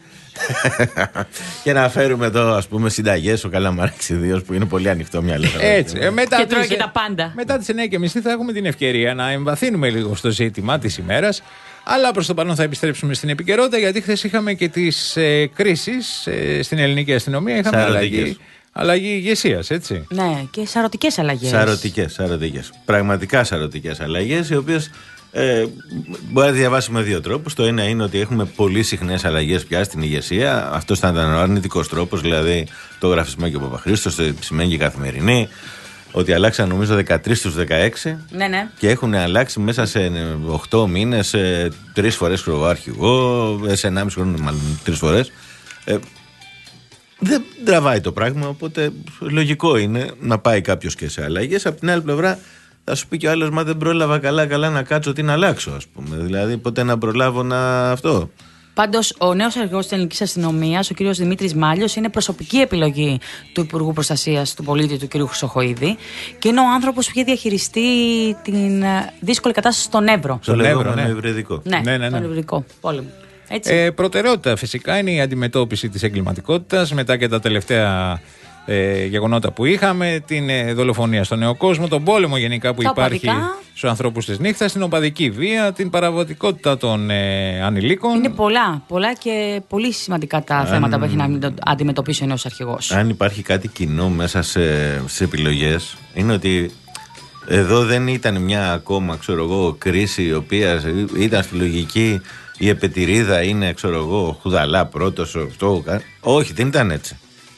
και να φέρουμε εδώ, ας πούμε, συνταγές ο Καλαμαράκης ιδίως, που είναι πολύ ανοιχτό μυαλό. Έτσι. Ε, μετά και τρώει τις, και τα πάντα. Μετά τις εννιά και μισή θα έχουμε την ευκαιρία να εμβαθύνουμε λίγο στο ζήτημα της ημέρας. Αλλά προς το παρόν θα επιστρέψουμε στην επικαιρότητα, γιατί χθες είχαμε και τις ε, κρίσεις ε, στην ελληνική αστυνομία. Είχαμε αλλαγή, αλλαγή ηγεσίας, έτσι. Ναι, και σαρωτικές αλλαγές. Σαρωτικές, σαρωτικές. Πραγματικά σαρωτικές αλλαγές, οι οποίες ε, μπορεί να διαβάσει με δύο τρόπους. Το ένα είναι ότι έχουμε πολύ συχνές αλλαγές πια στην ηγεσία. Αυτό θα ήταν ο αρνητικός τρόπος, δηλαδή το γραφισμό και ο Παπαχρήστος, το σημαίνει και καθημερινή. Ότι αλλάξαν νομίζω δεκατρείς στους δεκαέξι. Ναι, ναι. Και έχουν αλλάξει μέσα σε οκτώ μήνες ε, τρεις φορές αρχηγό, σε ενάμιση χρόνο μάλλον τρεις φορές. Ε, δεν τραβάει το πράγμα, οπότε λογικό είναι να πάει κάποιος και σε αλλαγές. Απ' την άλλη πλευρά θα σου πει και ο άλλος, μα δεν πρόλαβα καλά καλά να κάτσω τι να αλλάξω, ας πούμε. Δηλαδή ποτέ να προλάβω να αυτό. Πάντως, ο νέος αρχηγός της ελληνικής αστυνομίας, ο κύριος Δημήτρης Μάλιος, είναι προσωπική επιλογή του Υπουργού Προστασίας του Πολίτη, του κύριου Χρυσοχοΐδη, και είναι ο άνθρωπος που είχε διαχειριστεί την δύσκολη κατάσταση στον Εύρο. Στον Εύρο, ναι. Ευρεδικό. Ναι, ναι, ναι, ναι. τον Ευρεδικό πόλεμο. Έτσι. Ε, προτεραιότητα φυσικά είναι η αντιμετώπιση της εγκληματικότητας μετά και τα τελευταία ε, γεγονότα που είχαμε, την ε, δολοφονία στον νέο κόσμο, τον πόλεμο γενικά που τα υπάρχει οπαδικά. στους ανθρώπους της νύχτας, την οπαδική βία, την παραβατικότητα των ε, ανηλίκων. Είναι πολλά, πολλά και πολύ σημαντικά τα Αν... θέματα που έχει να αντιμετωπίσει ο νέος αρχηγός. Αν υπάρχει κάτι κοινό μέσα σε, σε επιλογές, είναι ότι Εδώ δεν ήταν μια ακόμα, ξέρω εγώ, κρίση η οποία ήταν στη λογική η επετηρίδα είναι, ξέρω εγώ, Χουδαλά πρώτος, αυτό. Όχι, δεν ήταν έτσι.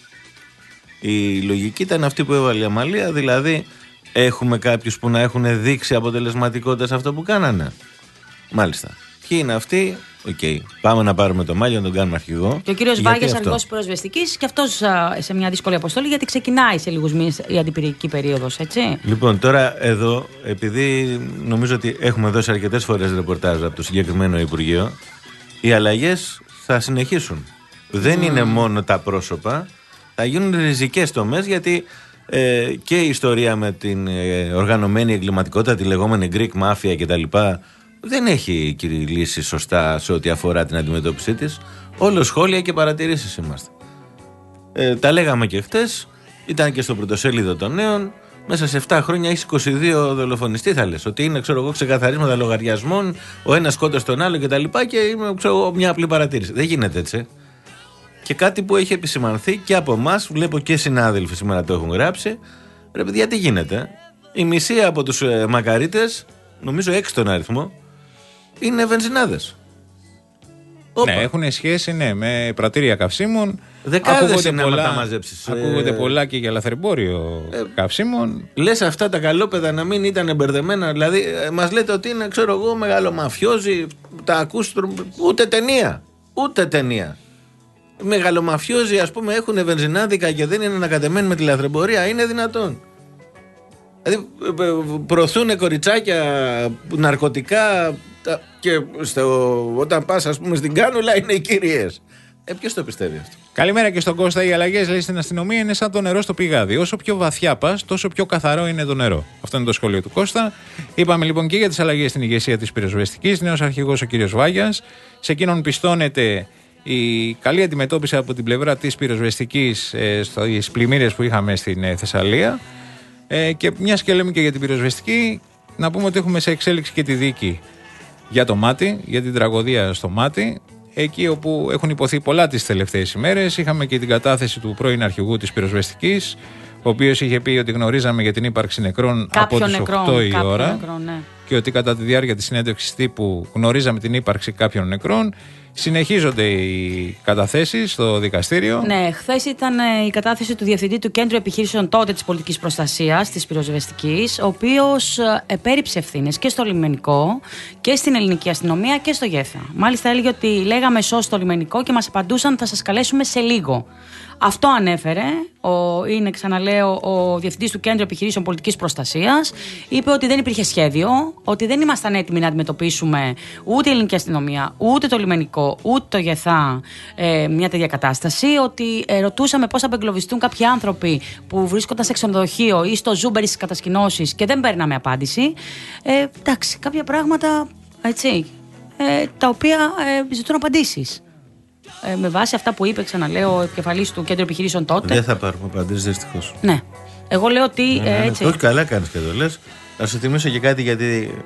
Η λογική ήταν αυτή που έβαλε η Αμαλία, δηλαδή έχουμε κάποιους που να έχουν δείξει αποτελεσματικότητα σε αυτό που κάνανε. Μάλιστα. Ποιοι είναι αυτοί? Οκ. Okay. Πάμε να πάρουμε το Μάλιο να τον κάνουμε αρχηγό. Και ο κύριος Βάγιας, αρχηγός πυροσβεστικής, και αυτός σε μια δύσκολη αποστολή, γιατί ξεκινάει σε λίγους μήνες η αντιπυρηνική περίοδος, έτσι. Λοιπόν, τώρα εδώ, επειδή νομίζω ότι έχουμε δώσει αρκετές φορές ρεπορτάζ από το συγκεκριμένο Υπουργείο, οι αλλαγές θα συνεχίσουν. Mm. Δεν είναι μόνο τα πρόσωπα, θα γίνουν ριζικές τομές, γιατί ε, και η ιστορία με την ε, οργανωμένη εγκληματικότητα, τη λεγόμενη Greek Mafia κτλ. Δεν έχει κηρυλήσει σωστά σε ό,τι αφορά την αντιμετώπιση της. Όλο σχόλια και παρατηρήσεις είμαστε. Ε, τα λέγαμε και χτες, ήταν και στο πρωτοσέλιδο των Νέων. Μέσα σε επτά χρόνια έχει είκοσι δύο δολοφονιστεί, θα λες. Ότι είναι, ξέρω εγώ, ξεκαθαρίσματα λογαριασμών, ο ένας σκότωσε τον άλλο κτλ. Και, και είναι, ξέρω εγώ, μια απλή παρατήρηση. Δεν γίνεται έτσι. Και κάτι που έχει επισημανθεί και από εμάς, βλέπω και συνάδελφοι σήμερα το έχουν γράψει. Ρε παιδιά, τι γίνεται? Η μισή από τους ε, μακαρίτες, νομίζω έξι τον αριθμό, είναι βενζινάδες. Ναι, έχουν σχέση, ναι, με πρατήρια καυσίμων. Δεκάδες είναι άμα τα μαζέψεις. Ακούγονται ε... πολλά και για λαθρεμπόριο ε... καυσίμων. Λες αυτά τα καλόπεδα να μην ήταν μπερδεμένα? Δηλαδή, ε, μας λέτε ότι είναι, ξέρω εγώ, μεγαλομαφιόζοι. Τα ακούς, ούτε ταινία. Ούτε ταινία. Μεγαλομαφιόζοι, ας πούμε, έχουν βενζινάδικα και δεν είναι ανακατεμένοι με τη λαθρεμπορία. Είναι δυνατόν? Δηλαδή, προωθούν κοριτσάκια, ναρκωτικά. Και στο, όταν πας, ας πούμε, στην κάνουλα είναι οι κυρίες. Ε, ποιος το πιστεύει αυτό? Καλημέρα και στον Κώστα. Οι αλλαγές, λέει, στην αστυνομία είναι σαν το νερό στο πηγάδι. Όσο πιο βαθιά πας, τόσο πιο καθαρό είναι το νερό. Αυτό είναι το σχόλιο του Κώστα. Είπαμε λοιπόν και για τις αλλαγές στην ηγεσία της πυροσβεστικής. Νέος αρχηγός ο κύριος Βάγιας. Σε εκείνον πιστώνεται η καλή αντιμετώπιση από την πλευρά της πυροσβεστικής ε, στις πλημμύρες που είχαμε στην ε, Θεσσαλία. Ε, και μιας και λέμε και για την πυροσβεστική, να πούμε ότι έχουμε σε εξέλιξη και τη δίκη για το Μάτι, για την τραγωδία στο Μάτι, εκεί όπου έχουν υποθεί πολλά τις τελευταίες ημέρες. Είχαμε και την κατάθεση του πρώην αρχηγού της πυροσβεστικής, ο οποίος είχε πει ότι γνωρίζαμε για την ύπαρξη νεκρών κάποιον από τις νεκρών, οκτώ η ώρα νεκρών, ναι. Και ότι κατά τη διάρκεια της συνέντευξης τύπου γνωρίζαμε την ύπαρξη κάποιων νεκρών. Συνεχίζονται οι καταθέσεις στο δικαστήριο. Ναι, χθες ήταν η κατάθεση του Διευθυντή του Κέντρου Επιχειρήσεων τότε της Πολιτικής Προστασίας, της Πυροσβεστικής, ο οποίος επέριψε ευθύνες και στο λιμενικό και στην ελληνική αστυνομία και στο ΓΕΘΑ. Μάλιστα έλεγε ότι λέγαμε σως στο λιμενικό και μας απαντούσαν θα σας καλέσουμε σε λίγο. Αυτό ανέφερε, ο, είναι ξαναλέω ο Διευθυντής του Κέντρου Επιχειρήσεων Πολιτικής Προστασίας. Είπε ότι δεν υπήρχε σχέδιο, ότι δεν ήμασταν έτοιμοι να αντιμετωπίσουμε ούτε η ελληνική αστυνομία, ούτε το λιμενικό, ούτε το ΓΕΘΑ ε, μια τέτοια κατάσταση. Ότι ε, ρωτούσαμε πώς θα απεγκλωβιστούν κάποιοι άνθρωποι που βρίσκονταν σε ξενοδοχείο ή στο Ζούμπερ στις κατασκηνώσεις και δεν παίρναμε απάντηση. Ε, εντάξει, κάποια πράγματα έτσι, ε, τα οποία ε, ζητούν απαντήσεις. Ε, με βάση αυτά που είπε, ξαναλέω, ο επικεφαλής του Κέντρου Επιχειρήσεων τότε. Δεν θα πάρουμε απαντήσεις, δυστυχώς. Ναι. Εγώ λέω ότι. Ναι, ναι, ναι. Έτσι. Όχι, καλά κάνεις και το λες. Να σου θυμίσω και κάτι, γιατί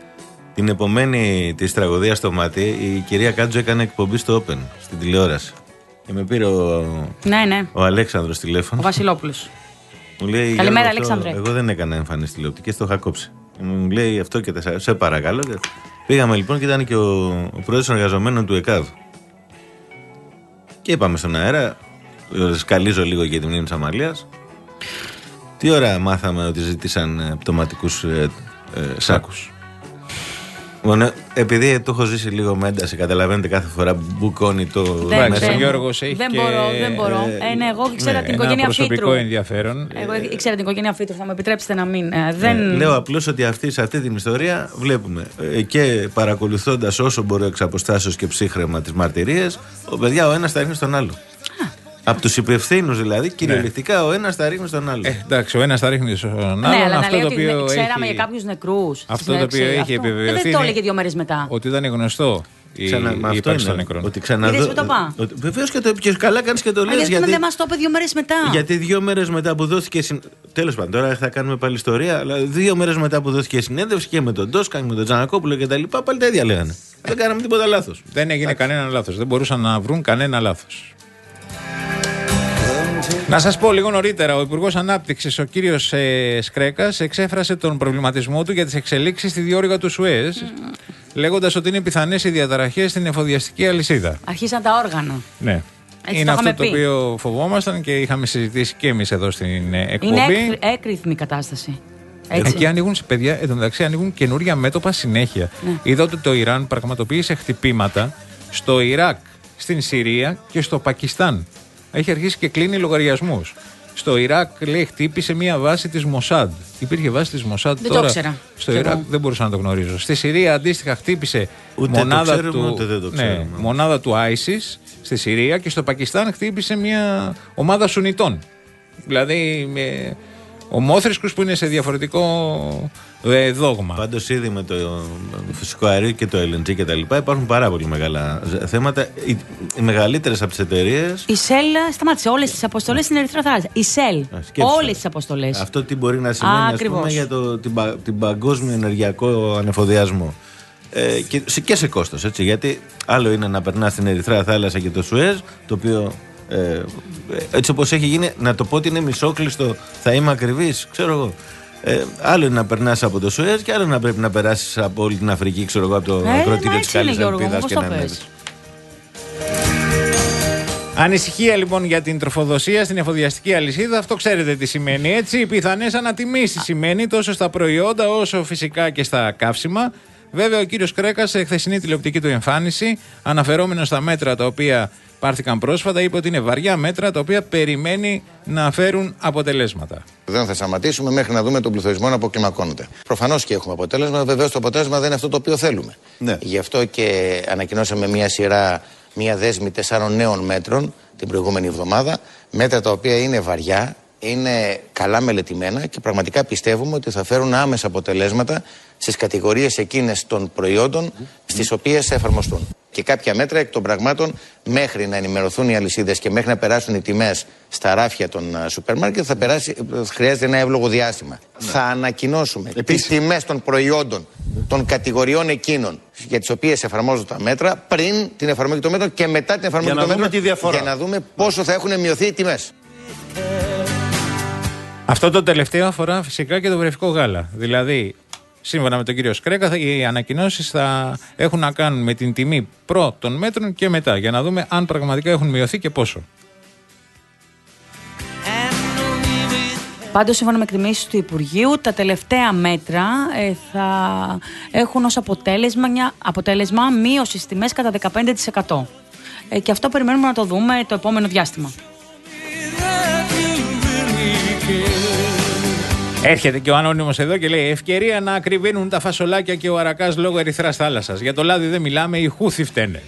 την επομένη της τραγωδίας στο Μάτι η κυρία Κάτζο έκανε εκπομπή στο Open, στην τηλεόραση. Και με πήρε ο, ναι, ναι. ο Αλέξανδρος τηλέφωνο. Ο Βασιλόπουλος. Μου λέει, καλημέρα, αυτό, Αλέξανδρε. Εγώ δεν έκανα εμφανίσεις τηλεοπτικές, το είχα κόψει. Μου λέει αυτό και τε, σε παρακαλώ. Πήγαμε λοιπόν και ήταν και ο, ο πρόεδρος των εργαζομένων του ΕΚΑΔ. Και είπαμε στον αέρα, σκαλίζω λίγο για τη μνήμη της Αμαλίας. Τι ώρα μάθαμε ότι ζήτησαν πτωματικούς ε, ε, σάκους. Μόνο, επειδή το έχω ζήσει λίγο με ένταση, καταλαβαίνετε κάθε φορά που μπουκώνει το δεν, μέσα. Ο Γιώργος έχει δεν και... μπορώ, δεν μπορώ. Ε, ναι, εγώ ήξερα ναι, την οικογένεια Φίτρου. Προσωπικό ενδιαφέρον. Εγώ ήξερα την οικογένεια Φίτρου, θα με επιτρέψετε να μην. Ε, δεν... Ε, λέω απλώς ότι αυτή, σε αυτή την ιστορία βλέπουμε ε, και παρακολουθώντας όσο μπορώ εξ αποστάσεως και ψύχρεμα τις μαρτυρίες, ο παιδιά ο ένας τα ρίχνει στον άλλο. Από τους υπευθύνους δηλαδή, κυριολεκτικά ο ένας τα ρίχνει στον άλλο. Ε, εντάξει, ο ένας τα ρίχνει στον άλλο. Ναι, αλλά αυτό να λέει το ότι οποίο ξέραμε έχει... για κάποιους νεκρούς. Αυτό το οποίο έχει επιβεβαιωθεί. Δεν το έλεγε δύο μέρες μετά. Ότι ήταν γνωστό η, Ξανα, η ύπαρξη των νεκρών. Ότι ξαναδώ... Βεβαίως και, το... και καλά κάνεις και το λες. Γιατί, γιατί δεν μας το είπε δύο μέρες μετά. Γιατί δύο μέρες μετά που δόθηκε. Συν... Τέλος πάντων, τώρα θα κάνουμε πάλι ιστορία. Αλλά δύο μέρες μετά που δόθηκε η συνέντευξη και με τον Ντόσκα και με τον Τζανακόπουλο και τα λοιπά, πάλι τα ίδια λέγανε. Δεν κάναμε τίποτα λάθος. Δεν έγινε κανένα λάθος. Δεν μπορούσαν να βρουν κανένα λάθος. Να σας πω λίγο νωρίτερα, ο Υπουργός Ανάπτυξης, ο κύριος ε, Σκρέκας, εξέφρασε τον προβληματισμό του για τις εξελίξεις στη διόρυγα του Σουέζ, mm. λέγοντας ότι είναι πιθανές οι διαταραχές στην εφοδιαστική αλυσίδα. Αρχίσαν τα όργανα. Ναι. Έτσι είναι το αυτό το πει. οποίο φοβόμασταν και είχαμε συζητήσει και εμείς εδώ στην εκπομπή. Είναι έκρηθμη κατάσταση. Έτσι. Εκεί ανοίγουν, παιδιά, εν τω μεταξύ ανοίγουν καινούρια μέτωπα συνέχεια. Ναι. Είδα ότι το Ιράν πραγματοποίησε χτυπήματα στο Ιράκ, στην Συρία και στο Πακιστάν. Έχει αρχίσει και κλείνει λογαριασμούς. Στο Ιράκ, λέει, χτύπησε μια βάση της Μοσάντ. Υπήρχε βάση της Μοσάντ δεν τώρα. Το ξέρα. Στο Ιράκ εγώ. Δεν μπορούσα να το γνωρίζω. Στη Συρία αντίστοιχα χτύπησε ούτε μονάδα, το ξέρουμε, του, ούτε δεν το ναι, μονάδα του άισις στη Συρία και στο Πακιστάν χτύπησε μια ομάδα Σουνιτών. Δηλαδή με ομόθρησκους που είναι σε διαφορετικό ε, δόγμα. Πάντως ήδη με το φυσικό αέριο και το ελ εν τζι και τα λοιπά υπάρχουν πάρα πολύ μεγάλα θέματα. Οι, οι μεγαλύτερες από τις εταιρείες. Η ΣΕΛ σταμάτησε όλες τις αποστολές στην Ερυθρά Θάλασσα. Η ΣΕΛ. Όλες τις αποστολές. Αυτό τι μπορεί να σημαίνει, ας πούμε, για το, την, την παγκόσμιο ενεργειακό ανεφοδιασμό. Ε, και, και σε κόστος, έτσι. Γιατί άλλο είναι να περνά στην Ερυθρά Θάλασσα και το Σουέζ, το οποίο. Ε, έτσι όπως έχει γίνει, να το πω ότι είναι μισόκλειστο, θα είμαι ακριβής, ξέρω εγώ. Ε, άλλο είναι να περνάς από το Σουέζ και άλλο να πρέπει να περάσεις από όλη την Αφρική, ξέρω εγώ, από το ε, ακροτήριο της Καλής Ελπίδας και να ανέβεις. Ανησυχία λοιπόν για την τροφοδοσία στην εφοδιαστική αλυσίδα. Αυτό ξέρετε τι σημαίνει, έτσι. Πιθανές ανατιμήσεις σημαίνει τόσο στα προϊόντα όσο φυσικά και στα καύσιμα. Βέβαια, ο κύριος Κρέκας σε χθεσινή τηλεοπτική του εμφάνιση, αναφερόμενος στα μέτρα τα οποία πάρθηκαν πρόσφατα, είπε ότι είναι βαριά μέτρα τα οποία περιμένει να φέρουν αποτελέσματα. Δεν θα σταματήσουμε μέχρι να δούμε τον πληθωρισμό να αποκλιμακώνεται. Προφανώς και έχουμε αποτέλεσμα, βεβαίως το αποτέλεσμα δεν είναι αυτό το οποίο θέλουμε. Ναι. Γι' αυτό και ανακοινώσαμε μια σειρά, μια δέσμη τεσσάρων νέων μέτρων την προηγούμενη εβδομάδα. Μέτρα τα οποία είναι βαριά, είναι καλά μελετημένα και πραγματικά πιστεύουμε ότι θα φέρουν άμεσα αποτελέσματα στις κατηγορίες εκείνες των προϊόντων στις οποίες θα εφαρμοστούν. Και κάποια μέτρα εκ των πραγμάτων, μέχρι να ενημερωθούν οι αλυσίδες και μέχρι να περάσουν οι τιμές στα ράφια των σούπερ μάρκετ, θα περάσει, χρειάζεται ένα εύλογο διάστημα. Ναι. Θα ανακοινώσουμε τις τιμές των προϊόντων των κατηγοριών εκείνων για τις οποίες εφαρμόζονται τα μέτρα πριν την εφαρμογή των μέτρων και μετά την εφαρμογή των μέτρων, για να δούμε πόσο θα έχουν μειωθεί οι τιμές. Αυτό το τελευταίο αφορά φυσικά και το βρεφικό γάλα. Δηλαδή, σύμφωνα με τον κύριο Σκρέκα, οι ανακοινώσεις θα έχουν να κάνουν με την τιμή προ των μέτρων και μετά, για να δούμε αν πραγματικά έχουν μειωθεί και πόσο. Πάντως, σύμφωνα με εκτιμήσεις του Υπουργείου, τα τελευταία μέτρα ε, θα έχουν ως αποτέλεσμα, μια, αποτέλεσμα μείωση στις τιμές κατά δεκαπέντε τοις εκατό. Ε, και αυτό περιμένουμε να το δούμε το επόμενο διάστημα. Έρχεται και ο Ανώνυμος εδώ και λέει: ευκαιρία να ακριβίνουν τα φασολάκια και ο αρακάς λόγω Ερυθράς θάλασσας. Για το λάδι δεν μιλάμε, οι Χούθοι φταίνε.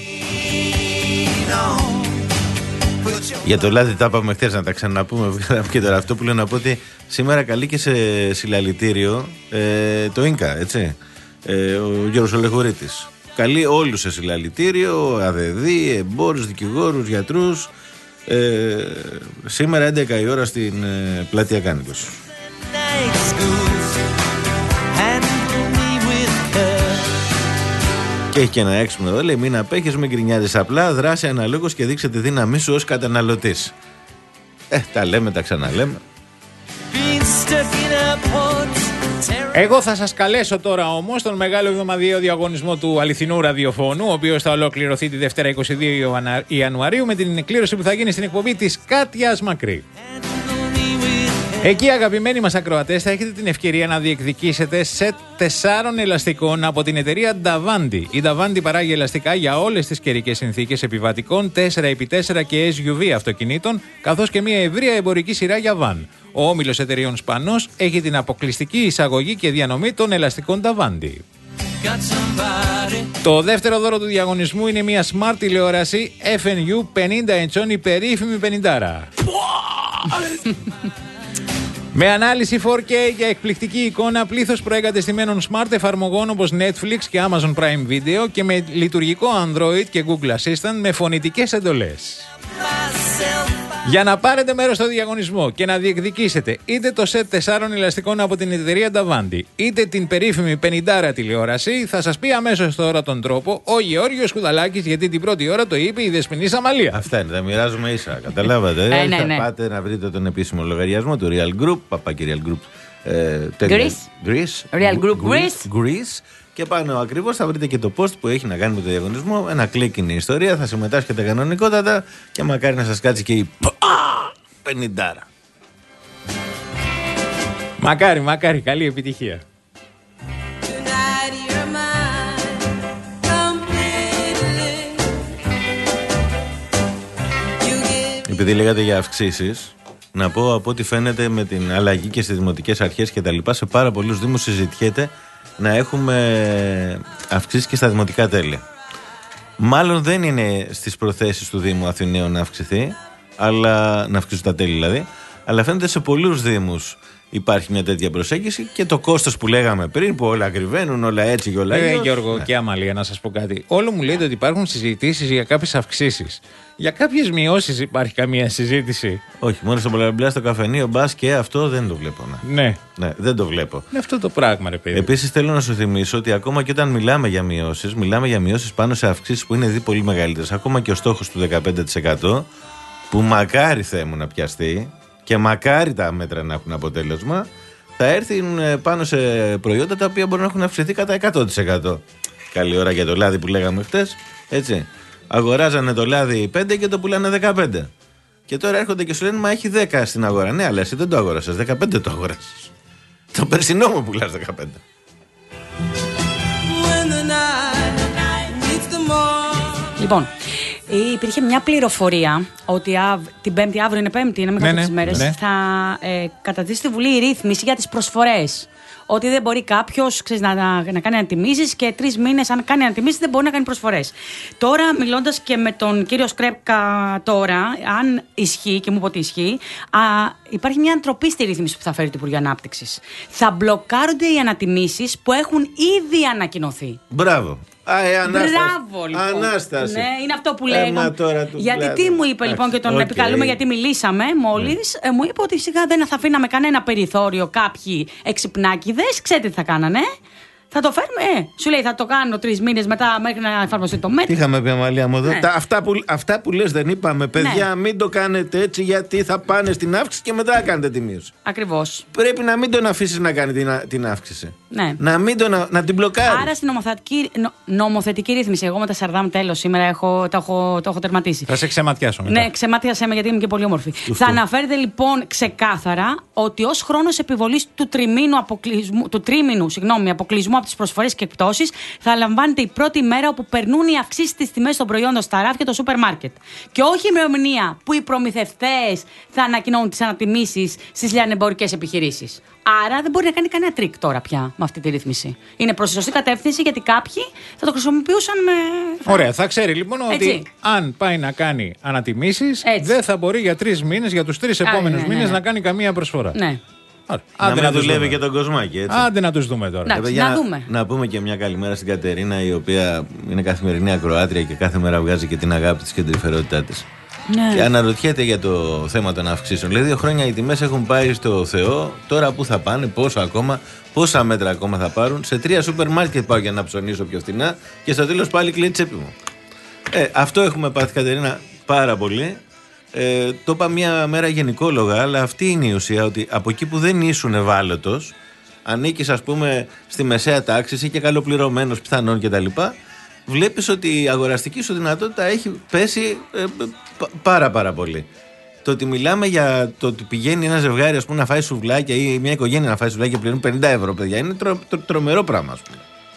Για το λάδι τα είπαμε χθες, να τα ξαναπούμε. Και τώρα αυτό που λέω να πω ότι σήμερα καλεί και σε συλλαλητήριο ε, το Ίνκα, έτσι. Ε, ο Γιώργος Ολεχωρίτης. Καλεί όλους σε συλλαλητήριο, αδεδί, εμπόρους, δικηγόρους, γιατρούς. Ε, σήμερα έντεκα η ώρα στην ε, πλατεία Κάνικος. Και έχει και ένα έξυπνο εδώ, λέει: μην απέχεις, μην γκρινιάζεις, απλά δράση αναλόγως και δείξε τη δύναμή σου ως καταναλωτής. Ε, τα λέμε, τα ξαναλέμε. Εγώ θα σας καλέσω τώρα όμως στον μεγάλο εβδομαδιαίο διαγωνισμό του αληθινού ραδιοφώνου, ο οποίος θα ολοκληρωθεί τη Δευτέρα είκοσι δύο Ιανουαρίου με την εκκλήρωση που θα γίνει στην εκπομπή της Κάτιας Μακρύ. Εκεί, αγαπημένοι μας ακροατές, θα έχετε την ευκαιρία να διεκδικήσετε σετ τεσσάρων ελαστικών από την εταιρεία Davanti. Η Davanti παράγει ελαστικά για όλες τις καιρικές συνθήκες επιβατικών τέσσερα επί τέσσερα και ες γιου βι αυτοκινήτων, καθώς και μια ευρεία εμπορική σειρά για βαν. Ο όμιλος εταιρείων Σπανός έχει την αποκλειστική εισαγωγή και διανομή των ελαστικών Davanti. Το δεύτερο δώρο του διαγωνισμού είναι μια smart τηλεόραση εφ εν γιου πενήντα εντσών, η περίφημη πενηντάρα. Με ανάλυση φορ κέι για εκπληκτική εικόνα, πλήθος προεγκατεστημένων smart εφαρμογών όπως Netflix και Amazon Prime Video και με λειτουργικό Android και Google Assistant με φωνητικές εντολές. Για να πάρετε μέρος στο διαγωνισμό και να διεκδικήσετε είτε το σετ τεσσάρων ελαστικών από την εταιρεία Davanti, είτε την περίφημη πενηντάρα τηλεόραση, θα σας πει αμέσως τώρα τον τρόπο ο Γεώργιος Κουδαλάκης, γιατί την πρώτη ώρα το είπε η Δεσποινή Αμαλία. Αυτά είναι, τα μοιράζουμε ίσα. Καταλάβατε. Ε, ναι, θα ναι. πάτε να βρείτε τον επίσημο λογαριασμό του Real Group, παπάκι Real Group. Ε, Greece. Greece. Real Group Greece. Greece. Και πάνω ακριβώς θα βρείτε και το post που έχει να κάνει με το διαγωνισμό. Ένα κλικ είναι η ιστορία, θα συμμετάσχετε κανονικότατα και μακάρι να σας κάτσει και η πενηντάρα. Μακάρι, μακάρι, καλή επιτυχία. Επειδή λέγατε για αυξήσεις, να πω από ό,τι φαίνεται με την αλλαγή και στις δημοτικές αρχές και τα λοιπά, σε πάρα πολλούς δήμους συζητιέται να έχουμε αυξήσεις και στα δημοτικά τέλη. Μάλλον δεν είναι στις προθέσεις του Δήμου Αθηναίων να αυξηθεί, αλλά να αυξήσουν τα τέλη δηλαδή, αλλά φαίνεται σε πολλούς δήμους υπάρχει μια τέτοια προσέγγιση και το κόστος που λέγαμε πριν, που όλα ακριβένουν, όλα έτσι και όλα Ε, αλλιώς. Γιώργο Ναι. και Αμαλία, να σας πω κάτι. Όλο μου λέτε ότι υπάρχουν συζητήσεις για κάποιες αυξήσεις. Για κάποιες μειώσεις υπάρχει καμία συζήτηση? Όχι, μόνο στο πολλαπλά στο καφενείο μπας και αυτό δεν το βλέπω. Ναι, Ναι. ναι δεν το βλέπω. Είναι αυτό το πράγμα, ρε παιδί. Επίσης θέλω να σου θυμίσω ότι ακόμα και όταν μιλάμε για μειώσεις, μιλάμε για μειώσεις πάνω σε αυξήσεις που είναι δι πολύ μεγαλύτερες. Ακόμα και ο στόχος του δεκαπέντε τοις εκατό, που μακάρι Θεέ μου να πιαστεί και μακάρι τα μέτρα να έχουν αποτέλεσμα, θα έρθει πάνω σε προϊόντα τα οποία μπορεί να έχουν αυξηθεί κατά εκατό τοις εκατό. Καλή ώρα για το λάδι που λέγαμε χτες, έτσι. Αγοράζανε το λάδι πέντε και το πουλάνε δεκαπέντε. Και τώρα έρχονται και σου λένε μα έχει δέκα στην αγορά. Ναι, αλλά εσύ δεν το αγοράσες, δεκαπέντε το αγοράσες. Το περσινό μου πουλάς δεκαπέντε. Λοιπόν, υπήρχε μια πληροφορία ότι α, την Πέμπτη, αύριο είναι Πέμπτη, είναι με Ναι, κάποιες ναι, μέρες, ναι. θα ε, κατατεθεί στη Βουλή η ρύθμιση για τις προσφορές. Ότι δεν μπορεί κάποιο να, να, να κάνει ανατιμήσεις και τρεις μήνες, αν κάνει ανατιμήσεις, δεν μπορεί να κάνει προσφορές. Τώρα, μιλώντας και με τον κύριο Σκρέπκα, τώρα, αν ισχύει και μου είπε ότι ισχύει, α, υπάρχει μια αντροπή στη ρύθμιση που θα φέρει το Υπουργείο Ανάπτυξης. Θα μπλοκάρονται οι ανατιμήσεις που έχουν ήδη ανακοινωθεί. Μπράβο. Α, ε, Ανάσταση. Μπράβο, λοιπόν. Ανάσταση. Ναι, είναι αυτό που Ε, λέγαμε. μα τώρα του γιατί βλάβει. τι μου είπε λοιπόν και τον Οκ. επικαλούμε, γιατί μιλήσαμε μόλις, ε, μου είπε ότι σιγά δεν θα αφήναμε κανένα περιθώριο κάποιοι εξυπνάκηδες. Ξέρετε τι θα κάνανε? Θα το φέρουμε, ε. Σου λέει θα το κάνω τρεις μήνες μετά μέχρι να εφαρμοστεί το μέτρο. Τι είχαμε πει, Αμαλία μου εδώ. Ναι. Τα, αυτά, που, αυτά που λες δεν είπαμε, παιδιά, Ναι. μην το κάνετε έτσι γιατί θα πάνε στην αύξηση και μετά κάνετε τη μείωση. Ακριβώς. Πρέπει να μην τον αφήσεις να κάνει την, α- την αύξηση. Ναι. Να, μην τον, α- να την μπλοκάρει. Άρα στην νομοθετική, νο- νομοθετική ρύθμιση, εγώ με τα Σαρδάμ τέλος σήμερα έχω, το, έχω, το έχω τερματίσει. Θα σε ξεματιάσω μετά. Ναι, ξεμάτιασέ με γιατί είμαι και πολύ όμορφη. Θα αναφέρεται λοιπόν ξεκάθαρα ότι ως χρόνος επιβολής του τριμήνου αποκλεισμού, του τρίμηνου, συγγνώμη, αποκλεισμού από τις προσφορές και εκπτώσεις θα λαμβάνεται η πρώτη μέρα όπου περνούν οι αυξήσεις στις τιμές των προϊόντων στα ράφια και το σούπερ μάρκετ. Και όχι η ημερομηνία που οι προμηθευτές θα ανακοινώνουν τις ανατιμήσεις στις λιανεμπορικές επιχειρήσεις. Άρα δεν μπορεί να κάνει κανένα τρίκ τώρα πια με αυτή τη ρύθμιση. Είναι προς τη σωστή κατεύθυνση γιατί κάποιοι θα το χρησιμοποιούσαν με. Ωραία, θα ξέρει λοιπόν Έτσι. ότι αν πάει να κάνει ανατιμήσεις, δεν θα μπορεί για τρεις μήνες, για τους τρεις Α, επόμενους ναι, ναι, μήνες ναι. να κάνει καμία προσφορά. Ναι. Άρα, Να άντε μην τους δουλεύει δούμε. και τον κοσμάκι, έτσι. Άντε να τους δούμε τώρα. Εντάξει, Παιδιά, να δούμε. Να πούμε και μια καλημέρα στην Κατερίνα, η οποία είναι καθημερινή ακροάτρια και κάθε μέρα βγάζει και την αγάπη της και την τρυφερότητά της. Ναι. Και αναρωτιέται για το θέμα των αυξήσεων. Λέει, δύο χρόνια οι τιμές έχουν πάει στο Θεό. Τώρα πού θα πάνε, πόσο ακόμα, πόσα μέτρα ακόμα θα πάρουν. Σε τρία σούπερ μάρκετ πάω για να ψωνίσω πιο φθηνά και στο τέλος πάλι κλείνει τσέπη μου. Ε, αυτό έχουμε πάθει, Κατερίνα, πάρα πολύ. Ε, το είπα μια μέρα γενικόλογα, αλλά αυτή είναι η ουσία, ότι από εκεί που δεν ήσουν ευάλωτος, ανήκεις ας πούμε στη μεσαία τάξη, είσαι και καλοπληρωμένος πιθανόν κτλ. Βλέπεις ότι η αγοραστική σου δυνατότητα έχει πέσει ε, πα- πάρα πάρα πολύ. Το ότι μιλάμε για το ότι πηγαίνει ένα ζευγάρι ας πούμε, να φάει σουβλάκια ή μια οικογένεια να φάει σουβλάκια και πληρώνει πενήντα ευρώ, παιδιά, είναι τρο, τρο, τρομερό πράγμα, ας πούμε.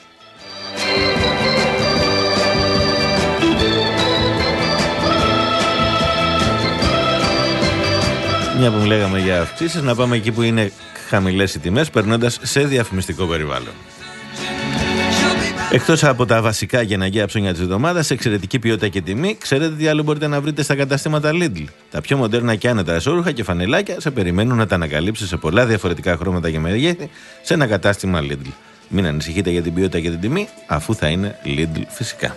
Μια που μιλάγαμε για αυξήσεις, να πάμε εκεί που είναι χαμηλές οι τιμές, περνώντας σε διαφημιστικό περιβάλλον. Εκτός από τα βασικά και αναγκαία ψώνια της εβδομάδας, εξαιρετική ποιότητα και τιμή, ξέρετε τι άλλο μπορείτε να βρείτε στα καταστήματα Lidl. Τα πιο μοντέρνα και άνετα εσώρουχα και φανελάκια σε περιμένουν να τα ανακαλύψεις σε πολλά διαφορετικά χρώματα και μεγέθη σε ένα κατάστημα Lidl. Μην ανησυχείτε για την ποιότητα και την τιμή, αφού θα είναι Lidl φυσικά.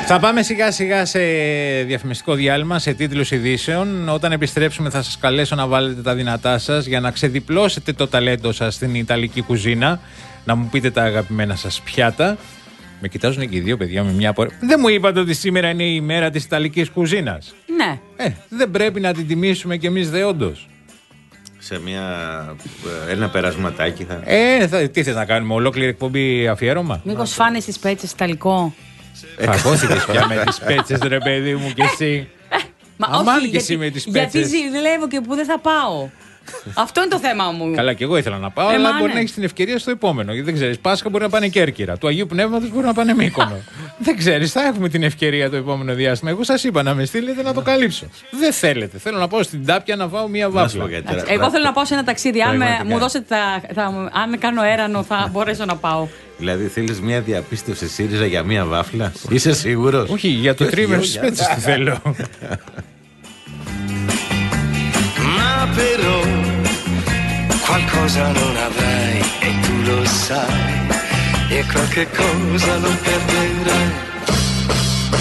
Θα πάμε σιγά σιγά σε διαφημιστικό διάλειμμα, σε τίτλους ειδήσεων. Όταν επιστρέψουμε θα σας καλέσω να βάλετε τα δυνατά σας για να ξεδιπλώσετε το ταλέντο σας στην Ιταλική κουζίνα. Να μου πείτε τα αγαπημένα σας πιάτα. Με κοιτάζουν και οι δύο παιδιά με μια απορία. Δεν μου είπατε ότι σήμερα είναι η ημέρα της Ιταλικής κουζίνας? Ναι. Ε, δεν πρέπει να την τιμήσουμε κι εμείς δεόντως? Σε μια, ένα περασματάκι θα... Ε, θα, τι θες να κάνουμε, ολόκληρη εκπομπή αφιέρωμα? Μήπως φάνε στις πέτσες Ιταλικό? Φαγώθηκες πια με τις πέτσες, ρε παιδί μου, και εσύ. Μα Αμάν όχι, και εσύ γιατί, με τις γιατί πέτσες. ζηλεύω και που δεν θα πάω. Αυτό είναι το θέμα μου. Καλά, και εγώ ήθελα να πάω, Ε, αλλά μα, μπορεί ναι. να έχει την ευκαιρία στο επόμενο. Γιατί δεν ξέρει, Πάσχα μπορεί να πάνε Κέρκυρα. Του Αγίου Πνεύματος μπορεί να πάνε Μύκονο. Δεν ξέρει, θα έχουμε την ευκαιρία το επόμενο διάστημα. Εγώ σας είπα να με στείλετε να το καλύψω. Δεν θέλετε. Θέλω να πάω στην Τάπια να φάω μία βάφλα. Εγώ θέλω να πάω σε ένα ταξίδι. Αν με- Πραγματικά. μου δώσετε τα. Θα, αν κάνω έρανο, θα μπορέσω να πάω. Δηλαδή θέλεις μια διαπίστευση ΣΥΡΙΖΑ για μια βάφλα? Είσαι σίγουρος? Όχι, για το τρίμερο στις πέτσες του θέλω. Ma però qualcosa non avrai e tu lo sai e qualche cosa non perderai.